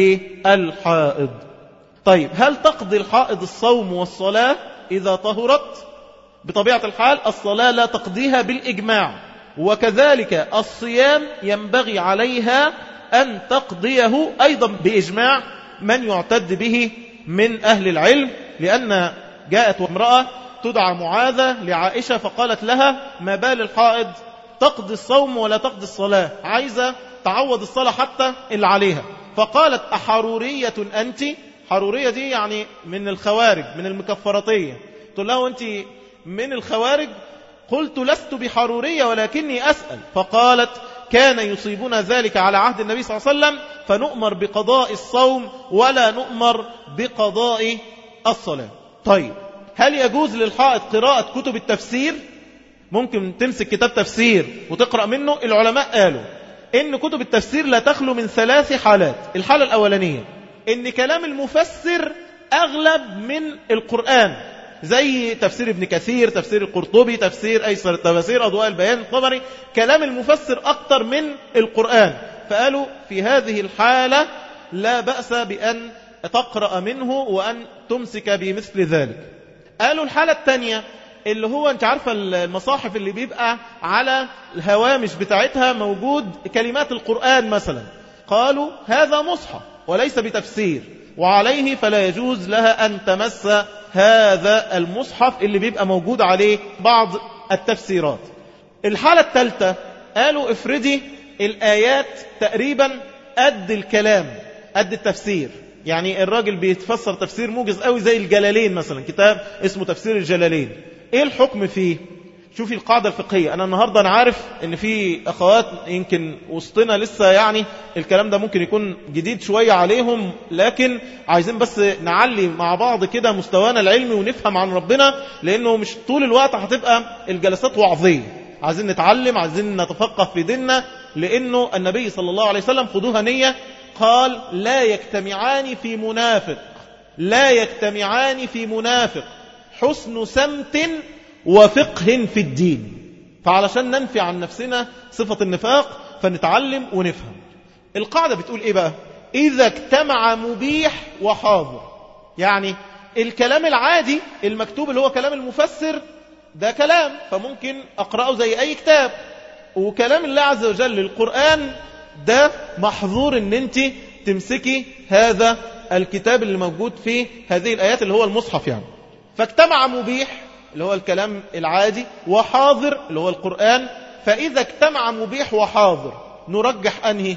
للحائض. طيب هل تقضي الحائض الصوم والصلاة إذا طهرت؟ بطبيعة الحال الصلاة لا تقضيها بالإجماع، وكذلك الصيام ينبغي عليها أن تقضيه أيضا بإجماع من يعتد به من أهل العلم. لأن جاءت امرأة تدعى معاذة لعائشة فقالت لها: ما بال الحائض تقضي الصوم ولا تقضي الصلاة، عايزة تعوض الصلاة حتى اللي عليها. فقالت: أحرورية أنت؟ حرورية دي يعني من الخوارج، من المكفرطية. تقول له: أنت من الخوارج؟ قلت لست بحرورية ولكني أسأل. فقالت كان يصيبنا ذلك على عهد النبي صلى الله عليه وسلم، فنؤمر بقضاء الصوم ولا نؤمر بقضاء الصلاة. طيب هل يجوز للحائض قراءة كتب التفسير؟ ممكن تمسك كتاب تفسير وتقرأ منه. العلماء قالوا إن كتب التفسير لا تخلو من 3 حالات. الحالة الأولانية إن كلام المفسر أغلب من القرآن، زي تفسير ابن كثير، تفسير القرطبي، تفسير أيسر التفاسير، أضواء البيان، الطبري، كلام المفسر أكتر من القرآن. فقالوا في هذه الحالة لا بأس بأن تقرأ منه وأن تمسك بمثل ذلك. قالوا الحالة الثانية اللي هو انت عارفة المصاحف اللي بيبقى على الهوامش بتاعتها موجود كلمات القرآن مثلا، قالوا هذا مصحف وليس بتفسير، وعليه فلا يجوز لها أن تمس هذا المصحف اللي بيبقى موجود عليه بعض التفسيرات. الحالة الثالثة قالوا افردي الآيات تقريبا قد الكلام قد التفسير، يعني الراجل بيتفسر تفسير موجز قوي زي الجلالين مثلا، كتاب اسمه تفسير الجلالين. ايه الحكم فيه؟ شوفي القاعدة الفقهية. أنا النهاردة أنا عارف إن في أخوات يمكن وسطنا لسه يعني الكلام ده ممكن يكون جديد شوية عليهم، لكن عايزين بس نعلي مع بعض كده مستوانا العلمي ونفهم عن ربنا، لأنه مش طول الوقت هتبقى الجلسات وعظية. عايزين نتعلم، عايزين نتفقه في ديننا، لأنه النبي صلى الله عليه وسلم خذوها نية قال لا يجتمعان في منافق، لا يجتمعان في منافق حسن سمت وفقه في الدين. فعلشان ننفي عن نفسنا صفة النفاق فنتعلم ونفهم. القاعدة بتقول ايه بقى؟ إذا اجتمع مبيح وحاضر، يعني الكلام العادي المكتوب اللي هو كلام المفسر ده كلام فممكن أقرأه زي أي كتاب، وكلام الله عز وجل القرآن ده محظور ان انت تمسكي هذا الكتاب اللي موجود فيه هذه الآيات اللي هو المصحف يعني. فاجتمع مبيح اللي هو الكلام العادي وحاضر اللي هو القرآن. فإذا اجتمع مبيح وحاضر نرجح أنهي؟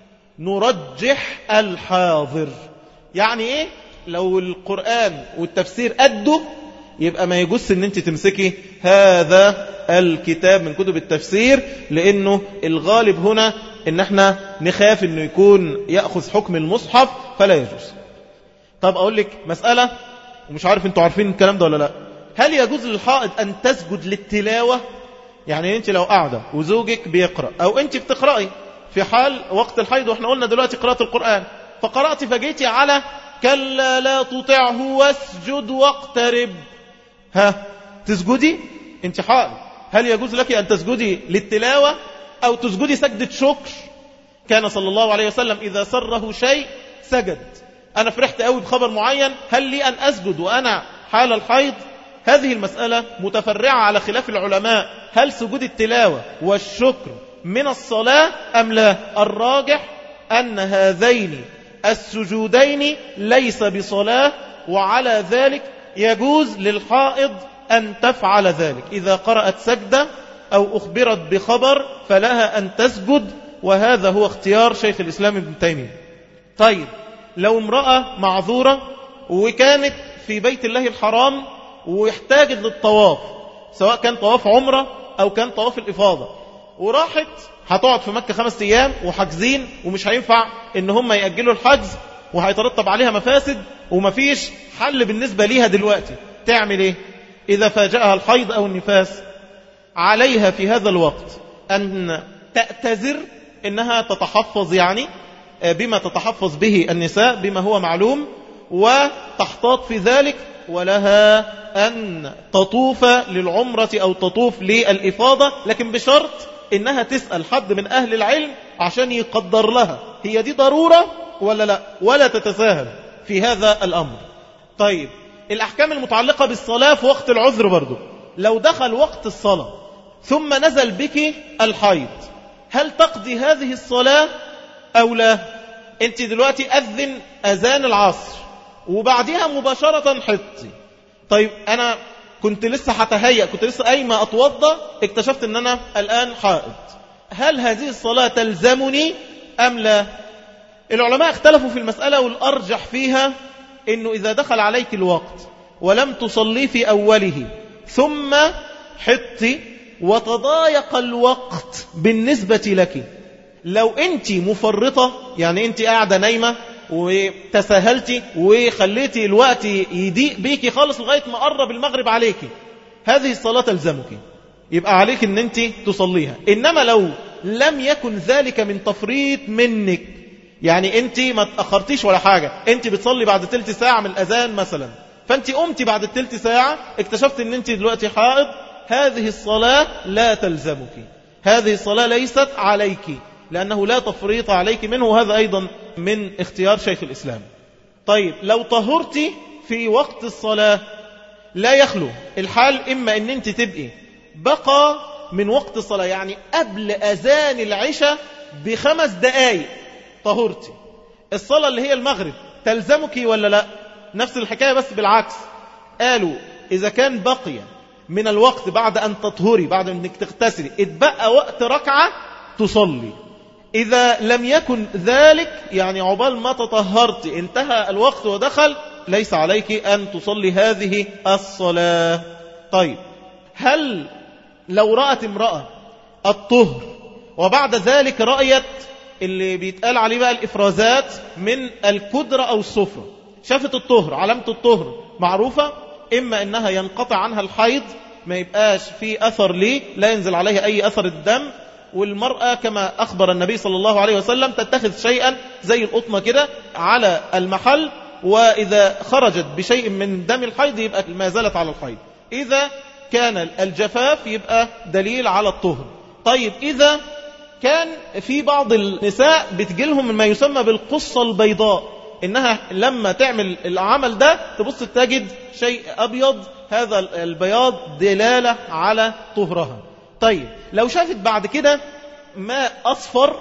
نرجح الحاضر. يعني إيه؟ لو القرآن والتفسير قده يبقى ما يجوز ان انت تمسكي هذا الكتاب من كتب التفسير، لأنه الغالب هنا ان احنا نخاف انه يكون يأخذ حكم المصحف فلا يجوز. طب أقول لك مسألة ومش عارف انتوا عارفين الكلام ده ولا لا. هل يجوز للحائض أن تسجد للتلاوة؟ يعني انت لو قاعدة وزوجك بيقرأ أو انت بتقرأي في حال وقت الحيض، واحنا قلنا دلوقتي قراءة القرآن، فقرأت فجيتي على كلا لا تطعه واسجد واقترب، تسجدي؟ انت حائض، هل يجوز لك أن تسجدي للتلاوة أو تسجدي سجدة شكر؟ كان صلى الله عليه وسلم إذا سره شيء سجد. أنا فرحت قوي بخبر معين، هل لي أن أسجد وأنا حال الحيض؟ هذه المسألة متفرعة على خلاف العلماء، هل سجود التلاوة والشكر من الصلاة أم لا؟ الراجح أن هذين السجودين ليس بصلاة، وعلى ذلك يجوز للحائض أن تفعل ذلك. إذا قرأت سجدة أو أخبرت بخبر فلها أن تسجد، وهذا هو اختيار شيخ الإسلام ابن تيمية. طيب لو امرأة معذورة وكانت في بيت الله الحرام واحتاجت للطواف، سواء كان طواف عمرة أو كان طواف الإفاضة، وراحت هتقعد في مكة 5 أيام وحاجزين ومش هينفع إن هم يأجلوا الحجز وهيترتب عليها مفاسد ومفيش حل بالنسبة ليها دلوقتي، تعمل إيه؟ إذا فاجأها الحيض أو النفاس عليها في هذا الوقت أن تأتذر، إنها تتحفظ يعني بما تتحفظ به النساء بما هو معلوم، وتحتاط في ذلك، ولها أن تطوف للعمرة أو تطوف للإفاضة، لكن بشرط إنها تسأل حد من أهل العلم عشان يقدر لها هي دي ضرورة ولا لا، ولا تتساهل في هذا الأمر. طيب الأحكام المتعلقة بالصلاة في وقت العذر برضو، لو دخل وقت الصلاة ثم نزل بك الحيض، هل تقضي هذه الصلاة أو لا؟ أنت دلوقتي أذن أذان العصر وبعدها مباشرة حطي. طيب أنا كنت لسه هتهيأ، كنت لسه قايمة أتوضى، اكتشفت أن أنا الآن حائض، هل هذه الصلاة تلزمني أم لا؟ العلماء اختلفوا في المسألة، والأرجح فيها أنه إذا دخل عليك الوقت ولم تصلي في أوله ثم حطي وتضايق الوقت بالنسبة لك. لو أنت مفرطة، يعني أنت قاعدة نايمة وتساهلتي وخليتي الوقت يضيق بيكي خالص لغاية ما قرب المغرب عليكي، هذه الصلاة تلزمك، يبقى عليك أن أنت تصليها. إنما لو لم يكن ذلك من تفريط منك، يعني أنت ما تأخرتيش ولا حاجة، أنت بتصلي بعد تلت ساعة من الأذان مثلا، فأنت قمتي بعد التلت ساعة اكتشفت أن أنت دلوقتي حائض، هذه الصلاة لا تلزمك، هذه الصلاة ليست عليك، لأنه لا تفريط عليك منه، وهذا أيضا من اختيار شيخ الإسلام. طيب لو طهرتي في وقت الصلاة، لا يخلو الحال إما أن أنت تبقي بقى من وقت الصلاة، يعني قبل أذان العشاء ب5 دقائق طهرتي، الصلاة اللي هي المغرب تلزمك ولا لا؟ نفس الحكاية بس بالعكس، قالوا إذا كان بقي من الوقت بعد أن تطهري، بعد أنك تغتسلي، اتبقى وقت ركعة تصلي. إذا لم يكن ذلك، يعني عقبال ما تطهرت انتهى الوقت ودخل، ليس عليك أن تصلي هذه الصلاة. طيب هل لو رأت امرأة الطهر وبعد ذلك رأيت اللي بيتقال عليه بقى الإفرازات من الكدرة أو الصفرة، شافت الطهر، علامة الطهر معروفة، إما إنها ينقطع عنها الحيض، ما يبقاش في أثر ليه، لا ينزل عليها أي أثر الدم، والمرأة كما أخبر النبي صلى الله عليه وسلم تتخذ شيئا زي القطمة كده على المحل، وإذا خرجت بشيء من دم الحيض يبقى ما زالت على الحيض. إذا كان الجفاف يبقى دليل على الطهر. طيب إذا كان في بعض النساء بتجيلهم ما يسمى بالقصة البيضاء، إنها لما تعمل العمل ده تبص تجد شيء أبيض، هذا البياض دلالة على طهرها. طيب لو شافت بعد كده ماء أصفر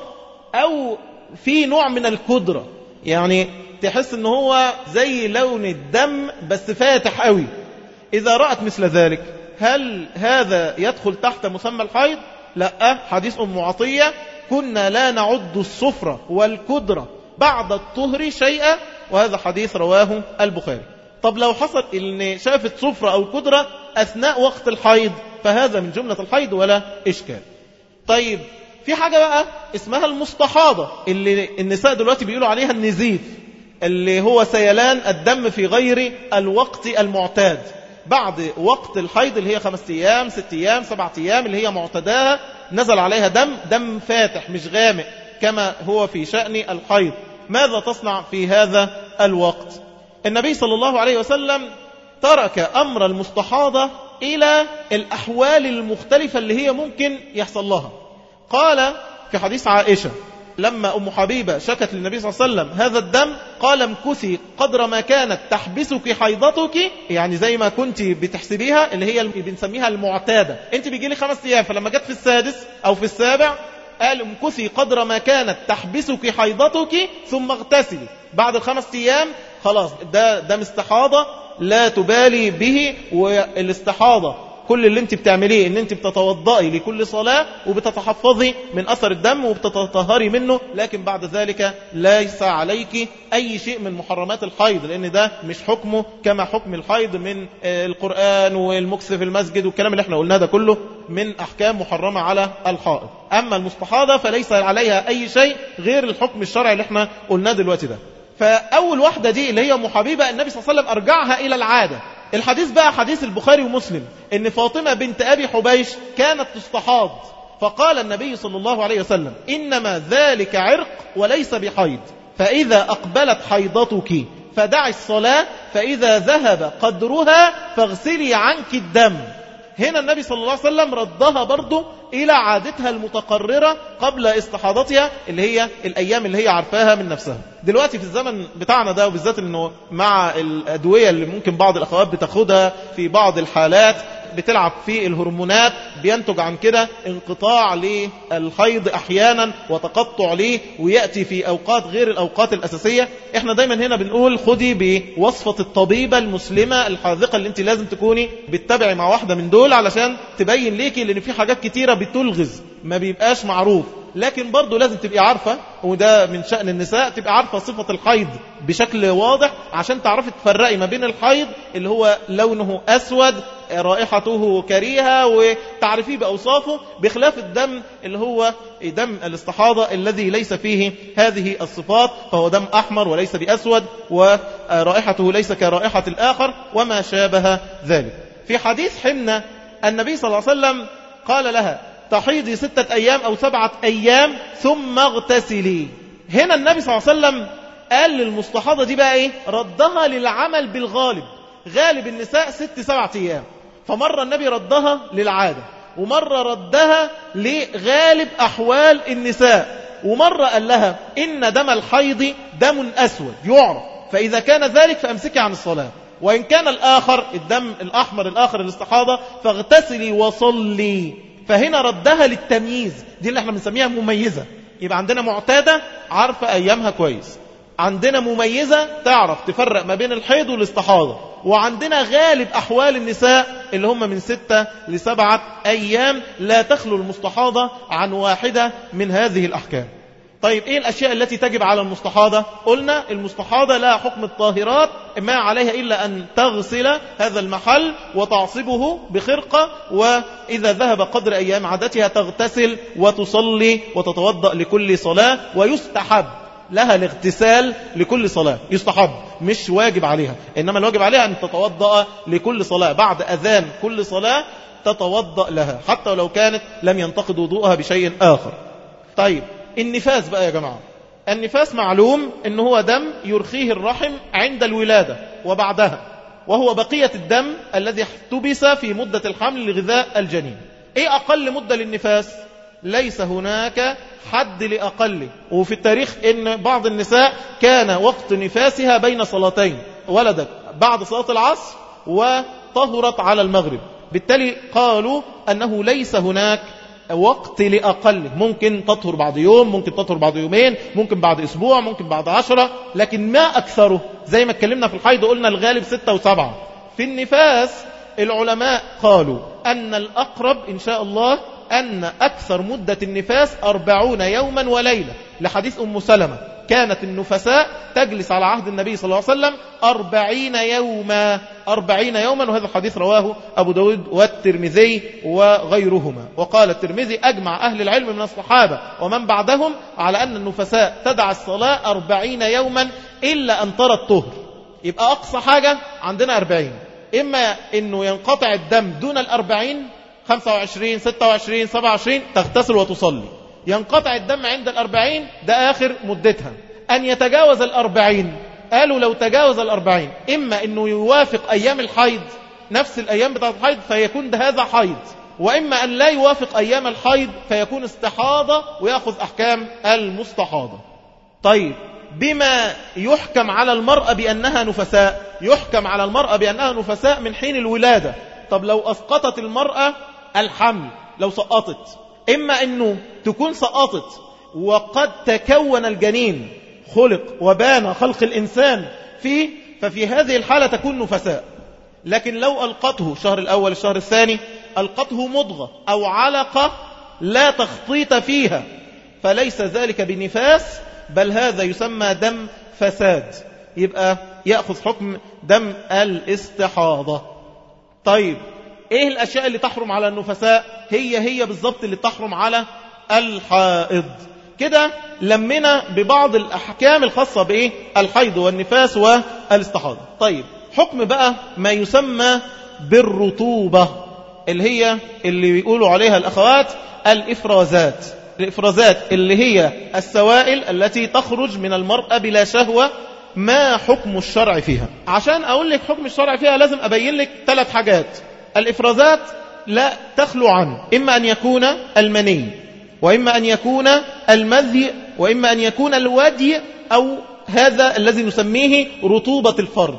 أو في نوع من الكدرة، يعني تحس إن هو زي لون الدم بس فاتح قوي، إذا رأت مثل ذلك هل هذا يدخل تحت مسمى الحيض؟ لا. حديث أم عطية كنا لا نعد الصفرة والكدرة بعد الطهر شيئا، وهذا حديث رواه البخاري. طب لو حصل إن شافت صفرة أو كدرة أثناء وقت الحيض، فهذا من جملة الحيض ولا إشكال. طيب في حاجة بقى اسمها المستحاضة، اللي النساء دلوقتي بيقولوا عليها النزيف، اللي هو سيلان الدم في غير الوقت المعتاد بعد وقت الحيض، اللي هي 5 أيام 6 أيام 7 أيام اللي هي معتداها، نزل عليها دم فاتح مش غامق كما هو في شأن الحيض. ماذا تصنع في هذا الوقت؟ النبي صلى الله عليه وسلم ترك أمر المستحاضة إلى الأحوال المختلفة اللي هي ممكن يحصل لها. قال في حديث عائشة لما أم حبيبة شكت للنبي صلى الله عليه وسلم هذا الدم، قال امكثي قدر ما كانت تحبسك حيضتك، يعني زي ما كنت بتحسبيها، اللي هي بنسميها المعتادة، انت بيجي لي 5 أيام، فلما جت في السادس أو في السابع قال امكثي قدر ما كانت تحبسك حيضتك ثم اغتسلي. بعد 5 أيام خلاص ده استحاضة لا تبالي به، والاستحاضة كل اللي انت بتعمليه ان انت بتتوضئي لكل صلاة وبتتحفظي من اثر الدم وبتتطهري منه، لكن بعد ذلك ليس عليك اي شيء من محرمات الحيض، لان ده مش حكمه كما حكم الحيض من القرآن والمكث في المسجد والكلام اللي احنا قلناه ده كله من احكام محرمة على الحائض. اما المستحاضة فليس عليها اي شيء غير الحكم الشرعي اللي احنا قلناه دلوقتي ده. فاول واحدة دي اللي هي ام حبيبة، النبي صلى الله عليه وسلم ارجعها الى العادة. الحديث بقى حديث البخاري ومسلم ان فاطمة بنت أبي حبيش كانت تستحاض، فقال النبي صلى الله عليه وسلم إنما ذلك عرق وليس بحيض، فإذا أقبلت حيضتك فدعي الصلاة، فإذا ذهب قدرها فاغسلي عنك الدم. هنا النبي صلى الله عليه وسلم ردها برضو إلى عادتها المتقررة قبل استحاضتها، اللي هي الأيام اللي هي عارفاها من نفسها. دلوقتي في الزمن بتاعنا ده، وبالذات أنه مع الأدوية اللي ممكن بعض الأخوات بتاخدها في بعض الحالات بتلعب في الهرمونات، بينتج عن كده انقطاع للحيض أحيانا وتقطع ليه، ويأتي في أوقات غير الأوقات الأساسية. احنا دايما هنا بنقول خدي بوصفة الطبيبة المسلمة الحاذقة اللي انت لازم تكوني بتتبعي مع واحدة من دول علشان تبين ليكي، لأن في حاجات كتيرة بتلغز ما بيبقاش معروف، لكن برضو لازم تبقي عارفة، وده من شأن النساء، تبقي عارفة صفة الحيض بشكل واضح عشان تعرفي تفرقي ما بين الحيض اللي هو لونه أسود ورائحته كريهة وتعرفيه بأوصافه، بخلاف الدم اللي هو دم الاستحاضة الذي ليس فيه هذه الصفات، فهو دم أحمر وليس بأسود، ورائحته ليس كرائحة الآخر وما شابه ذلك. في حديث حمنة النبي صلى الله عليه وسلم قال لها تحيضي 6 أيام أو 7 أيام ثم اغتسلي. هنا النبي صلى الله عليه وسلم قال للمستحاضة دي بقى ايه؟ ردها للعمل بالغالب. غالب النساء 6-7 أيام، فمرة النبي ردها للعادة، ومرة ردها لغالب أحوال النساء، ومرة قال لها إن دم الحيض دم أسود يعرف، فإذا كان ذلك فأمسكي عن الصلاة، وإن كان الآخر الدم الأحمر الآخر الاستحاضة فاغتسلي وصلي. فهنا ردها للتمييز، دي اللي احنا بنسميها مميزة. يبقى عندنا معتادة عارفة أيامها كويس، عندنا مميزة تعرف تفرق ما بين الحيض والاستحاضة، وعندنا غالب أحوال النساء اللي هم من 6-7 أيام لا تخلو المستحاضة عن واحدة من هذه الأحكام. طيب إيه الأشياء التي تجب على المستحاضة؟ قلنا المستحاضة لا حكم الطاهرات، ما عليها إلا أن تغسل هذا المحل وتعصبه بخرقة، وإذا ذهب قدر أيام عادتها تغتسل وتصلي وتتوضأ لكل صلاة، ويستحب لها الاغتسال لكل صلاة، يستحب مش واجب عليها، إنما الواجب عليها أن تتوضأ لكل صلاة، بعد أذان كل صلاة تتوضأ لها حتى ولو كانت لم ينتقد وضوءها بشيء آخر. طيب النفاس بقى يا جماعة، النفاس معلوم إنه هو دم يرخيه الرحم عند الولادة وبعدها، وهو بقية الدم الذي احتبس في مدة الحمل لغذاء الجنين. إيه أقل مدة للنفاس؟ ليس هناك حد لأقله. وفي التاريخ إن بعض النساء كان وقت نفاسها بين صلاتين، ولدت بعد صلاة العصر وطهرت على المغرب، بالتالي قالوا أنه ليس هناك وقت لأقله، ممكن تطهر بعد يوم، ممكن تطهر بعد يومين، ممكن بعد أسبوع، ممكن بعد 10، لكن ما أكثره. زي ما اتكلمنا في الحيض قلنا الغالب 6 و7. في النفاس العلماء قالوا أن الأقرب إن شاء الله أن أكثر مدة النفاس 40 يوما وليلة، لحديث أم سلمة كانت النفساء تجلس على عهد النبي صلى الله عليه وسلم 40 يوما، 40 يوما، وهذا الحديث رواه أبو داود والترمذي وغيرهما. وقال الترمذي أجمع أهل العلم من الصحابة ومن بعدهم على أن النفساء تدع الصلاة 40 يوما إلا أن ترى الطهر. يبقى أقصى حاجة عندنا 40، إما أنه ينقطع الدم دون 40 25 26 27 تغتسل وتصلي، ينقطع الدم عند 40 ده آخر مدتها. أن يتجاوز 40، قالوا لو تجاوز 40 إما أنه يوافق أيام الحيض نفس الأيام بتاعة الحيض فيكون ده هذا حيض، وإما أن لا يوافق أيام الحيض فيكون استحاضة ويأخذ أحكام المستحاضة. طيب بما يحكم على المرأة بأنها نفساء، يحكم على المرأة بأنها نفساء من حين الولادة. طب لو أسقطت المرأة الحمل، لو سقطت، إما أنه تكون سقطت وقد تكون الجنين خلق وبان خلق الإنسان فيه، ففي هذه الحالة تكون نفساء. لكن لو ألقته الشهر الأول الشهر الثاني، ألقته مضغة أو علقة لا تخطيط فيها، فليس ذلك بنفاس، بل هذا يسمى دم فساد، يبقى يأخذ حكم دم الاستحاضة. طيب ايه الاشياء اللي تحرم على النفساء؟ هي بالضبط اللي تحرم على الحائض. كده لمنا ببعض الاحكام الخاصة بايه؟ الحيض والنفاس والاستحاضة. طيب حكم بقى ما يسمى بالرطوبة، اللي بيقولوا عليها الاخوات الافرازات. الافرازات اللي هي السوائل التي تخرج من المرأة بلا شهوة، ما حكم الشرع فيها؟ عشان اقول لك حكم الشرع فيها لازم ابين لك 3 حاجات. الإفرازات لا تخلو عنه، إما أن يكون المني، وإما أن يكون المذي، وإما أن يكون الودي، أو هذا الذي نسميه رطوبة الفرج.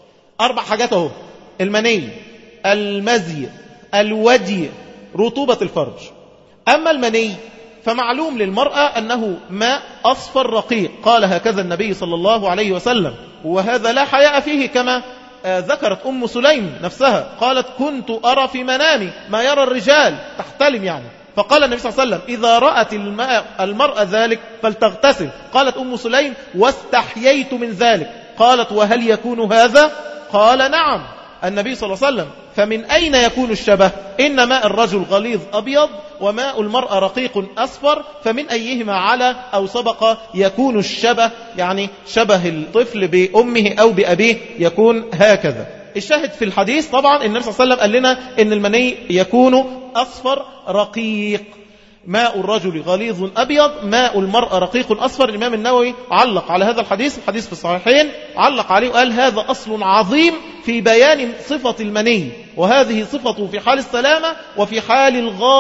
4 حاجات اهو: المني، المذي، الودي، رطوبة الفرج. أما المني فمعلوم للمرأة أنه ماء أصفر رقيق، قال هكذا النبي صلى الله عليه وسلم، وهذا لا حياء فيه، كما ذكرت أم سليم نفسها قالت كنت أرى في منامي ما يرى الرجال، تحتلم يعني. فقال النبي صلى الله عليه وسلم إذا رأت المرأة ذلك فلتغتسل. قالت أم سليم واستحييت من ذلك. قالت وهل يكون هذا؟ قال نعم. النبي صلى الله عليه وسلم. فمن أين يكون الشبه؟ إن ماء الرجل غليظ أبيض وماء المرأة رقيق أصفر، فمن أيهما على أو سبق يكون الشبه، يعني شبه الطفل بأمه أو بأبيه يكون هكذا. الشاهد في الحديث طبعا النبي صلى الله عليه وسلم قال لنا إن المني يكون أصفر رقيق. ماء الرجل غليظ أبيض، ماء المرأة رقيق أصفر. الإمام النووي علق على هذا الحديث في الصحيحين، علق عليه وقال هذا أصل عظيم في بيان صفة المني، وهذه صفته في حال السلامة وفي حال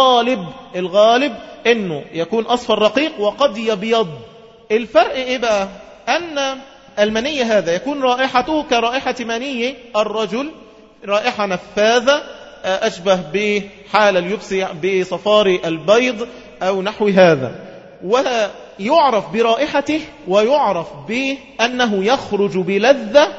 الغالب أنه يكون أصفر رقيق وقد يبيض. الفرق إيه بقى؟ أن المني هذا يكون رائحته كرائحة مني الرجل، رائحة نفاذة أشبه بحال اليبس بصفار البيض أو نحو هذا، ويعرف برائحته ويعرف بأنه يخرج بلذة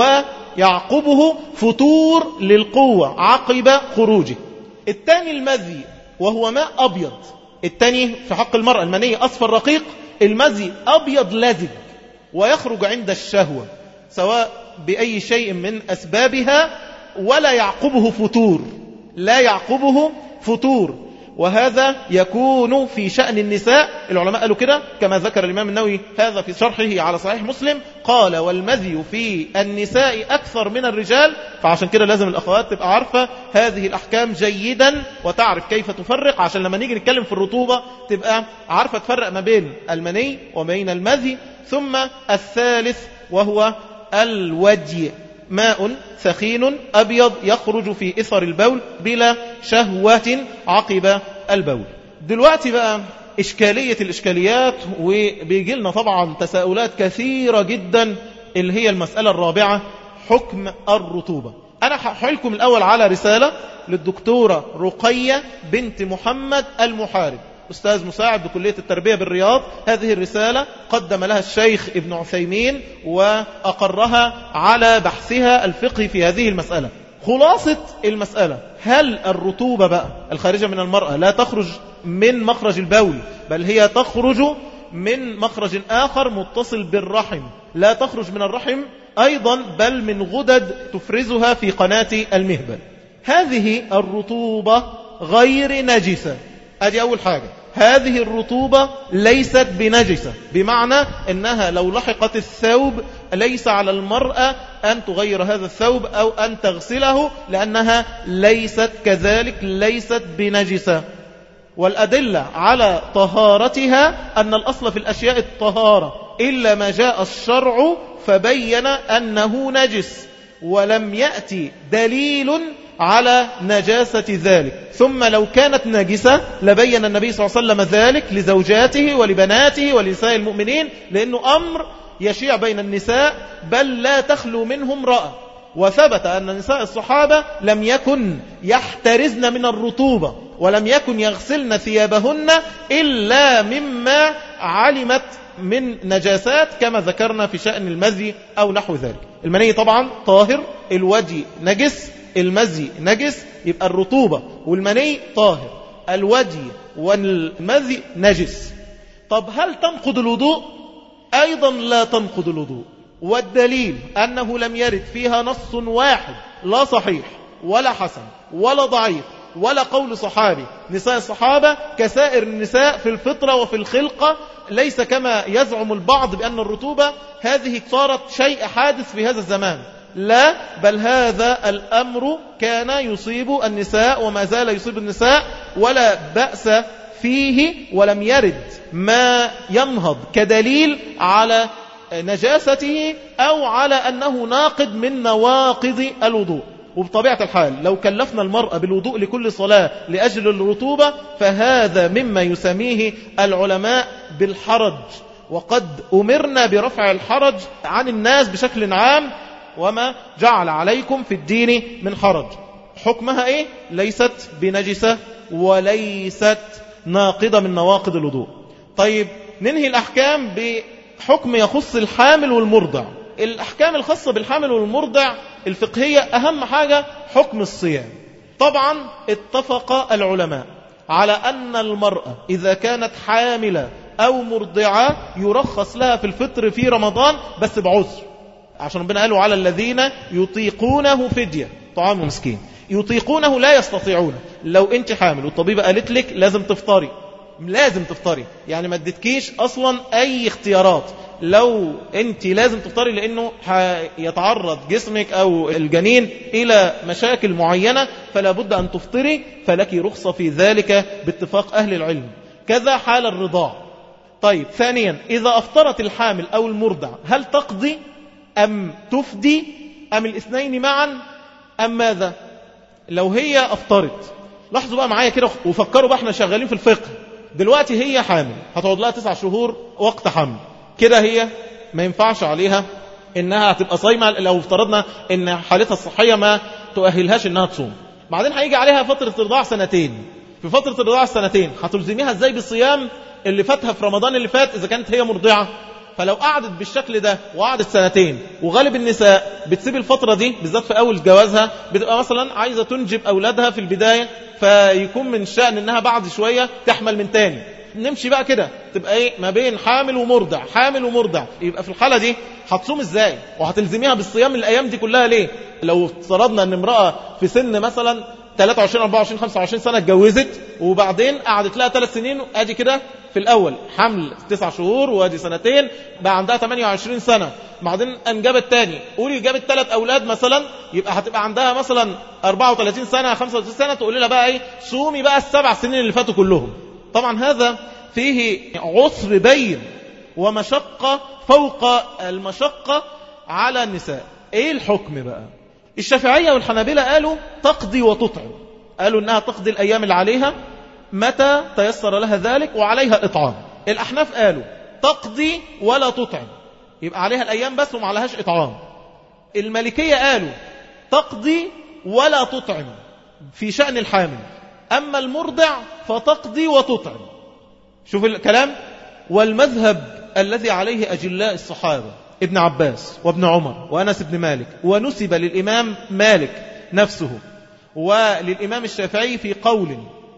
ويعقبه فتور للقوة عقب خروجه. الثاني المذي وهو ماء أبيض، الثاني في حق المرأة المني أصفر رقيق، المذي أبيض لزج ويخرج عند الشهوة سواء بأي شيء من أسبابها، ولا يعقبه فتور، لا يعقبه فتور. وهذا يكون في شأن النساء. العلماء قالوا كده كما ذكر الإمام النووي هذا في شرحه على صحيح مسلم، قال والمذي في النساء أكثر من الرجال. فعشان كده لازم الأخوات تبقى عارفة هذه الأحكام جيدا وتعرف كيف تفرق، عشان لما نيجي نتكلم في الرطوبة تبقى عارفة تفرق ما بين المني وبين المذي. ثم الثالث وهو الودي، ماء ثخين أبيض يخرج في إثر البول بلا شهوة عقب البول. دلوقتي بقى إشكالية الإشكاليات، وبيجي لنا طبعا تساؤلات كثيرة جدا، اللي هي المسألة الرابعة، حكم الرطوبة. أنا هحلكم الأول على رسالة للدكتورة رقية بنت محمد المحارب، أستاذ مساعد بكلية التربية بالرياض. هذه الرسالة قدم لها الشيخ ابن عثيمين وأقرها على بحثها الفقهي في هذه المسألة. خلاصة المسألة، هل الرطوبة بقى الخارجة من المرأة لا تخرج من مخرج البول، بل هي تخرج من مخرج آخر متصل بالرحم، لا تخرج من الرحم أيضا بل من غدد تفرزها في قناة المهبل. هذه الرطوبة غير نجسة. أدي أول حاجة، هذه الرطوبة ليست بنجسة، بمعنى أنها لو لحقت الثوب ليس على المرأة أن تغير هذا الثوب أو أن تغسله، لأنها ليست كذلك، ليست بنجسة. والأدلة على طهارتها أن الأصل في الأشياء الطهارة، إلا ما جاء الشرع فبين أنه نجس، ولم يأتي دليل على نجاسة ذلك. ثم لو كانت نجسة لبين النبي صلى الله عليه وسلم ذلك لزوجاته ولبناته ولنساء المؤمنين، لأنه أمر يشيع بين النساء بل لا تخلو منهم امرأة. وثبت أن نساء الصحابة لم يكن يحترزن من الرطوبة ولم يكن يغسلن ثيابهن إلا مما علمت من نجاسات كما ذكرنا في شأن المذي أو نحو ذلك. المني طبعا طاهر، الودي نجس، المذي نجس، يبقى الرطوبة والمني طاهر، الودي والمذي نجس. طب هل تنقض الوضوء؟ أيضا لا تنقض الوضوء، والدليل أنه لم يرد فيها نص واحد، لا صحيح ولا حسن ولا ضعيف ولا قول صحابي. نساء الصحابة كسائر النساء في الفطرة وفي الخلقة، ليس كما يزعم البعض بأن الرطوبة هذه صارت شيء حادث في هذا الزمان، لا، بل هذا الأمر كان يصيب النساء وما زال يصيب النساء ولا بأس فيه، ولم يرد ما ينهض كدليل على نجاسته أو على أنه ناقض من نواقض الوضوء. وبطبيعة الحال لو كلفنا المرأة بالوضوء لكل صلاة لأجل الرطوبة فهذا مما يسميه العلماء بالحرج، وقد أمرنا برفع الحرج عن الناس بشكل عام، وما جعل عليكم في الدين من حرج. حكمها إيه؟ ليست بنجسة وليست ناقضة من نواقض الوضوء. طيب ننهي الأحكام بحكم يخص الحامل والمرضع. الأحكام الخاصة بالحامل والمرضع الفقهية أهم حاجة حكم الصيام. طبعا اتفق العلماء على أن المرأة إذا كانت حاملة أو مرضعة يرخص لها في الفطر في رمضان بس بعذر، عشان ربنا قالوا على الذين يطيقونه فدية. طعام مسكين. يطيقونه لا يستطيعونه. لو انت حامل والطبيبة قالت لك لازم تفطري، لازم تفطري، يعني ما ادتكيش اصلا اي اختيارات، لو انت لازم تفطري لانه يتعرض جسمك او الجنين الى مشاكل معينة فلا بد ان تفطري، فلك رخصة في ذلك باتفاق اهل العلم. كذا حال الرضاع. طيب ثانيا، اذا افطرت الحامل او المرضع هل تقضي ام تفدي ام الاثنين معا ام ماذا؟ لو هي افطرت، لاحظوا بقى معايا كده وفكروا بقى، احنا شغالين في الفقه دلوقتي. هي حامل هتقعد لها 9 شهور وقت حمل، كده هي ما ينفعش عليها انها هتبقى صايمة لو افترضنا ان حالتها الصحية ما تؤهلهاش انها تصوم. بعدين هيجي عليها فترة رضاع 2 سنين. في فترة الرضاعة 2 سنين هتلزميها ازاي بالصيام اللي فاتها في رمضان اللي فات اذا كانت هي مرضعة؟ فلو قعدت بالشكل ده وقعدت 2 سنين، وغالب النساء بتسيب الفترة دي بالذات في اول جوازها، بتبقى مثلا عايزة تنجب اولادها في البداية، فيكون من شأن انها بعد شوية تحمل من تاني. نمشي بقى كده تبقى ايه ما بين حامل ومرضع، حامل ومرضع. يبقى في الحالة دي هتصوم ازاي وهتلزميها بالصيام الايام دي كلها ليه؟ لو افترضنا ان امرأة في سن مثلا 23 24 25 سنة اتجوزت وبعدين قعدت لها 3 سنين، ادي كده في الاول حمل 9 شهور وادي 2 سنين، بقى عندها 28 سنة، بعدين انجبت تاني، قولي جابت 3 اولاد مثلا، يبقى هتبقى عندها مثلا 34 سنة 35 سنة، تقولي لها بقى ايه صومي بقى ال7 سنين اللي فاتوا كلهم. طبعا هذا فيه عسر بين ومشقة فوق المشقة على النساء. ايه الحكم بقى؟ الشافعية والحنابلة قالوا تقضي وتطعم، قالوا انها تقضي الايام اللي عليها متى تيسر لها ذلك وعليها اطعام. الاحناف قالوا تقضي ولا تطعم، يبقى عليها الايام بس وما عليهاش اطعام. المالكية قالوا تقضي ولا تطعم في شأن الحامل، اما المرضع فتقضي وتطعم. شوف الكلام. والمذهب الذي عليه أجلاء الصحابة ابن عباس وابن عمر وأنس بن مالك، ونسب للإمام مالك نفسه وللإمام الشافعي في قول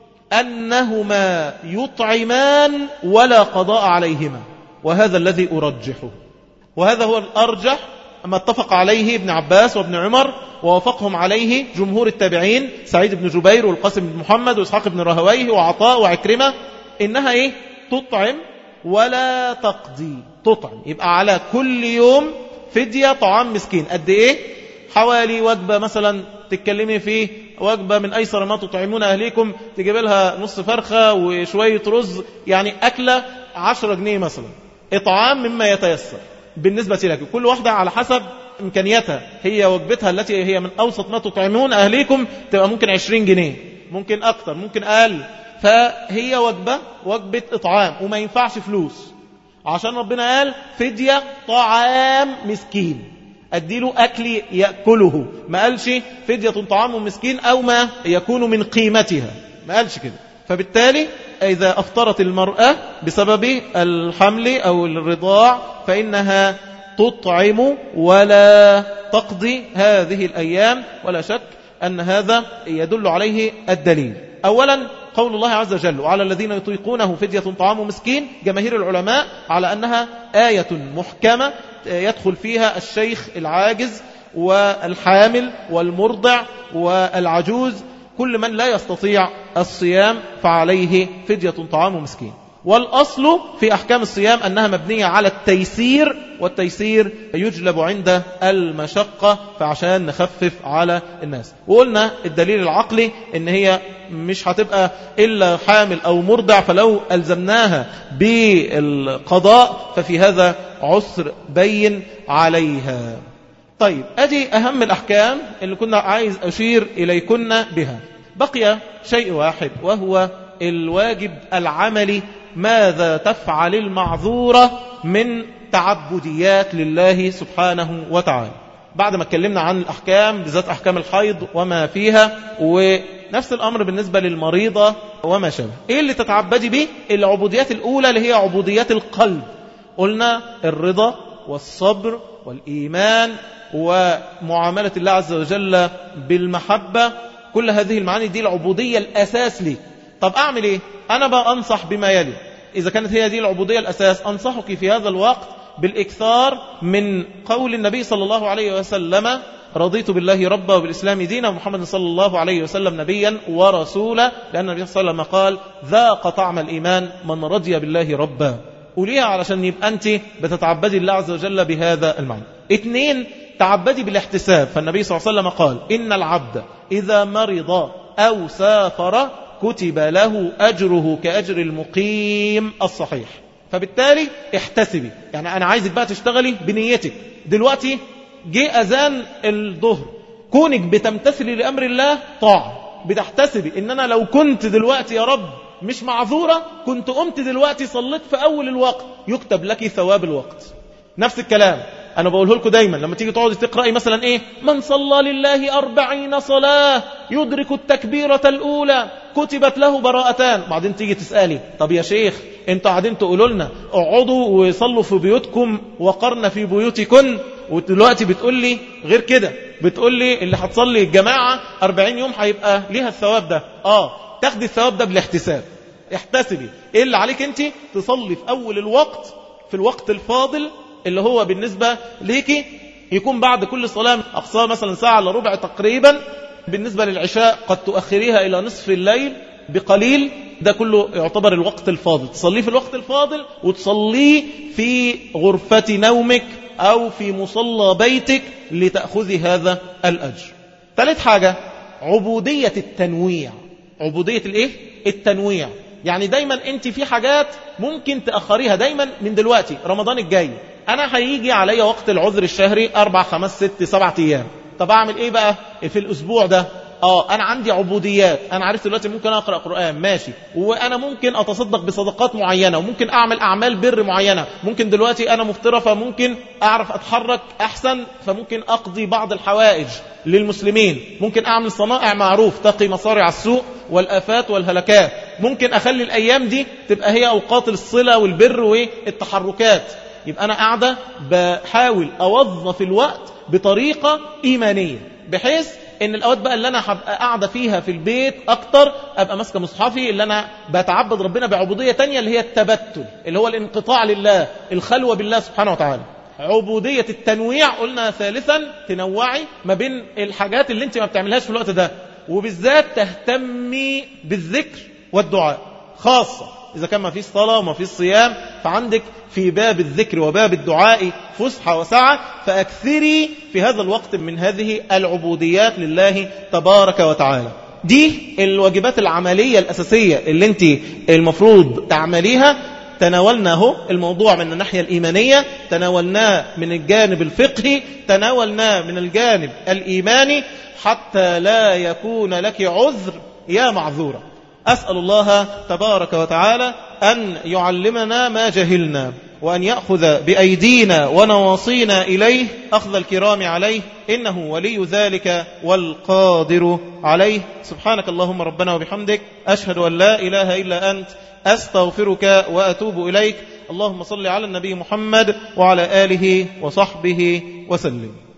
أنهما يطعمان ولا قضاء عليهما، وهذا الذي أرجحه، وهذا هو الأرجح ما اتفق عليه ابن عباس وابن عمر ووافقهم عليه جمهور التابعين، سعيد بن جبير والقاسم بن محمد وإسحاق بن راهويه وعطاء وعكرمة، إنها إيه؟ تطعم ولا تقضي. تطعم يبقى على كل يوم فدية طعام مسكين. قد إيه؟ حوالي وجبة مثلا تتكلمي فيه وجبة من أيسر ما تطعمون أهليكم، تجيب لها نص فرخة وشوية رز، يعني أكلة 10 جنيه مثلا، إطعام مما يتيسر بالنسبة لك. كل واحدة على حسب إمكانياتها، هي وجبتها التي هي من أوسط ما تطعمون أهليكم تبقى ممكن 20 جنيه، ممكن أكتر ممكن أقل. فهي وجبة إطعام، وما ينفعش فلوس، عشان ربنا قال فدية طعام مسكين، أديله أكل يأكله، ما قالش فدية طعام مسكين أو ما يكون من قيمتها، ما قالش كده. فبالتالي إذا أفطرت المرأة بسبب الحمل أو الرضاع فإنها تطعم ولا تقضي هذه الأيام، ولا شك أن هذا يدل عليه الدليل. أولا قول الله عز وجل وعلى الذين يطيقونه فدية طعام مسكين، جماهير العلماء على أنها آية محكمة يدخل فيها الشيخ العاجز والحامل والمرضع والعجوز، كل من لا يستطيع الصيام فعليه فدية طعام مسكين. والأصل في أحكام الصيام أنها مبنية على التيسير، والتيسير يجلب عند المشقة، فعشان نخفف على الناس. وقلنا الدليل العقلي إن هي مش هتبقى إلا حامل أو مرضع، فلو ألزمناها بالقضاء ففي هذا عسر بين عليها. طيب أدي أهم الأحكام اللي كنا عايز أشير إليكن بها. بقي شيء واحد وهو الواجب العملي، ماذا تفعل المعذورة من تعبديات لله سبحانه وتعالى. بعد ما اتكلمنا عن الأحكام بالذات أحكام الحيض وما فيها، ونفس الأمر بالنسبة للمريضة وما شابه، إيه اللي تتعبدي به؟ العبوديات الأولى اللي هي عبوديات القلب، قلنا الرضا والصبر والإيمان ومعاملة الله عز وجل بالمحبة، كل هذه المعاني دي العبودية الأساس لي. طب أعمل إيه؟ أنا بقى أنصح بما يلي. إذا كانت هي دي العبودية الأساس، أنصحك في هذا الوقت بالإكثار من قول النبي صلى الله عليه وسلم رضيت بالله ربا وبالإسلام دينا ومحمد صلى الله عليه وسلم نبيا ورسولا، لأن النبي صلى الله عليه وسلم قال ذاق طعم الإيمان من رضي بالله ربا. قوليها علشان يبقى أنت بتتعبدي الله عز وجل بهذا المعنى. 2، تعبدي بالاحتساب، فالنبي صلى الله عليه وسلم قال إن العبد إذا مرض أو سافر كتب له أجره كأجر المقيم الصحيح. فبالتالي احتسبي، يعني أنا عايزك بقى تشتغلي بنيتك. دلوقتي جه أذان الظهر، كونك بتمتثلي لأمر الله طاعة، بتحتسبي إن أنا لو كنت دلوقتي يا رب مش معذورة كنت قمت دلوقتي صليت في أول الوقت، يكتب لك ثواب الوقت. نفس الكلام أنا بقوله لكم دايما لما تيجي تقعدي تقرأي مثلا إيه، من صلى لله 40 صلاة يدرك التكبيرة الأولى كتبت له براءتان. بعدين تيجي تسألي طب يا شيخ انتوا قاعدين تقولوا لنا اقعدوا وصلوا في بيوتكم وقرن في بيوتكن، ودلوقتي بتقول لي غير كده، بتقول لي اللي هتصلي الجماعة 40 يوم هيبقى ليها الثواب ده. تاخدي الثواب ده بالاحتساب. احتسبي ايه اللي عليك انت، تصلي في أول الوقت، في الوقت الفاضل اللي هو بالنسبة ليكي يكون بعد كل صلاة أقصى مثلا ساعة إلا ربع تقريبا. بالنسبة للعشاء قد تؤخريها إلى نصف الليل بقليل، ده كله يعتبر الوقت الفاضل. تصليه في الوقت الفاضل وتصليه في غرفة نومك أو في مصلى بيتك لتأخذي هذا الأجر. ثالث حاجة عبودية التنويع. عبودية التنويع، يعني دايما انت في حاجات ممكن تأخريها دايما من دلوقتي. رمضان الجاي انا هيجي علي وقت العذر الشهري 4 5 6 7 ايام، طب اعمل ايه بقى في الاسبوع ده؟ انا عندي عبوديات، انا عرفت دلوقتي ممكن اقرأ قرآن ماشي، وانا ممكن اتصدق بصدقات معينة، وممكن اعمل اعمال بر معينة، ممكن دلوقتي انا مفطرة فممكن اعرف اتحرك احسن، فممكن اقضي بعض الحوائج للمسلمين، ممكن اعمل صنائع معروف تقي مصارع السوء والآفات والهلكات، ممكن اخلي الايام دي تبقى هي اوقات الصلة والبر والتحركات. يبقى انا قاعدة بحاول اوظف الوقت بطريقة ايمانية، بحيث ان الاوقات بقى اللي انا هبقى قاعده فيها في البيت اكتر ابقى ماسكه مصحفي، اللي انا بتعبد ربنا بعبوديه تانية اللي هي التبتل، اللي هو الانقطاع لله، الخلوه بالله سبحانه وتعالى. عبوديه التنويع قلنا ثالثا، تنوعي ما بين الحاجات اللي انت ما بتعملهاش في الوقت ده، وبالذات تهتمي بالذكر والدعاء خاصه. إذا كان ما فيش صلاة وما فيش صيام فعندك في باب الذكر وباب الدعاء فسحة وسعة، فأكثري في هذا الوقت من هذه العبوديات لله تبارك وتعالى. دي الواجبات العملية الأساسية اللي انت المفروض تعمليها. تناولناه الموضوع من الناحية الإيمانية، تناولناه من الجانب الفقهي، تناولناه من الجانب الإيماني، حتى لا يكون لك عذر يا معذورة. أسأل الله تبارك وتعالى أن يعلمنا ما جهلنا، وأن يأخذ بأيدينا ونواصينا إليه أخذ الكرام عليه، إنه ولي ذلك والقادر عليه. سبحانك اللهم ربنا وبحمدك، أشهد أن لا إله إلا أنت، أستغفرك وأتوب إليك. اللهم صل على النبي محمد وعلى آله وصحبه وسلم.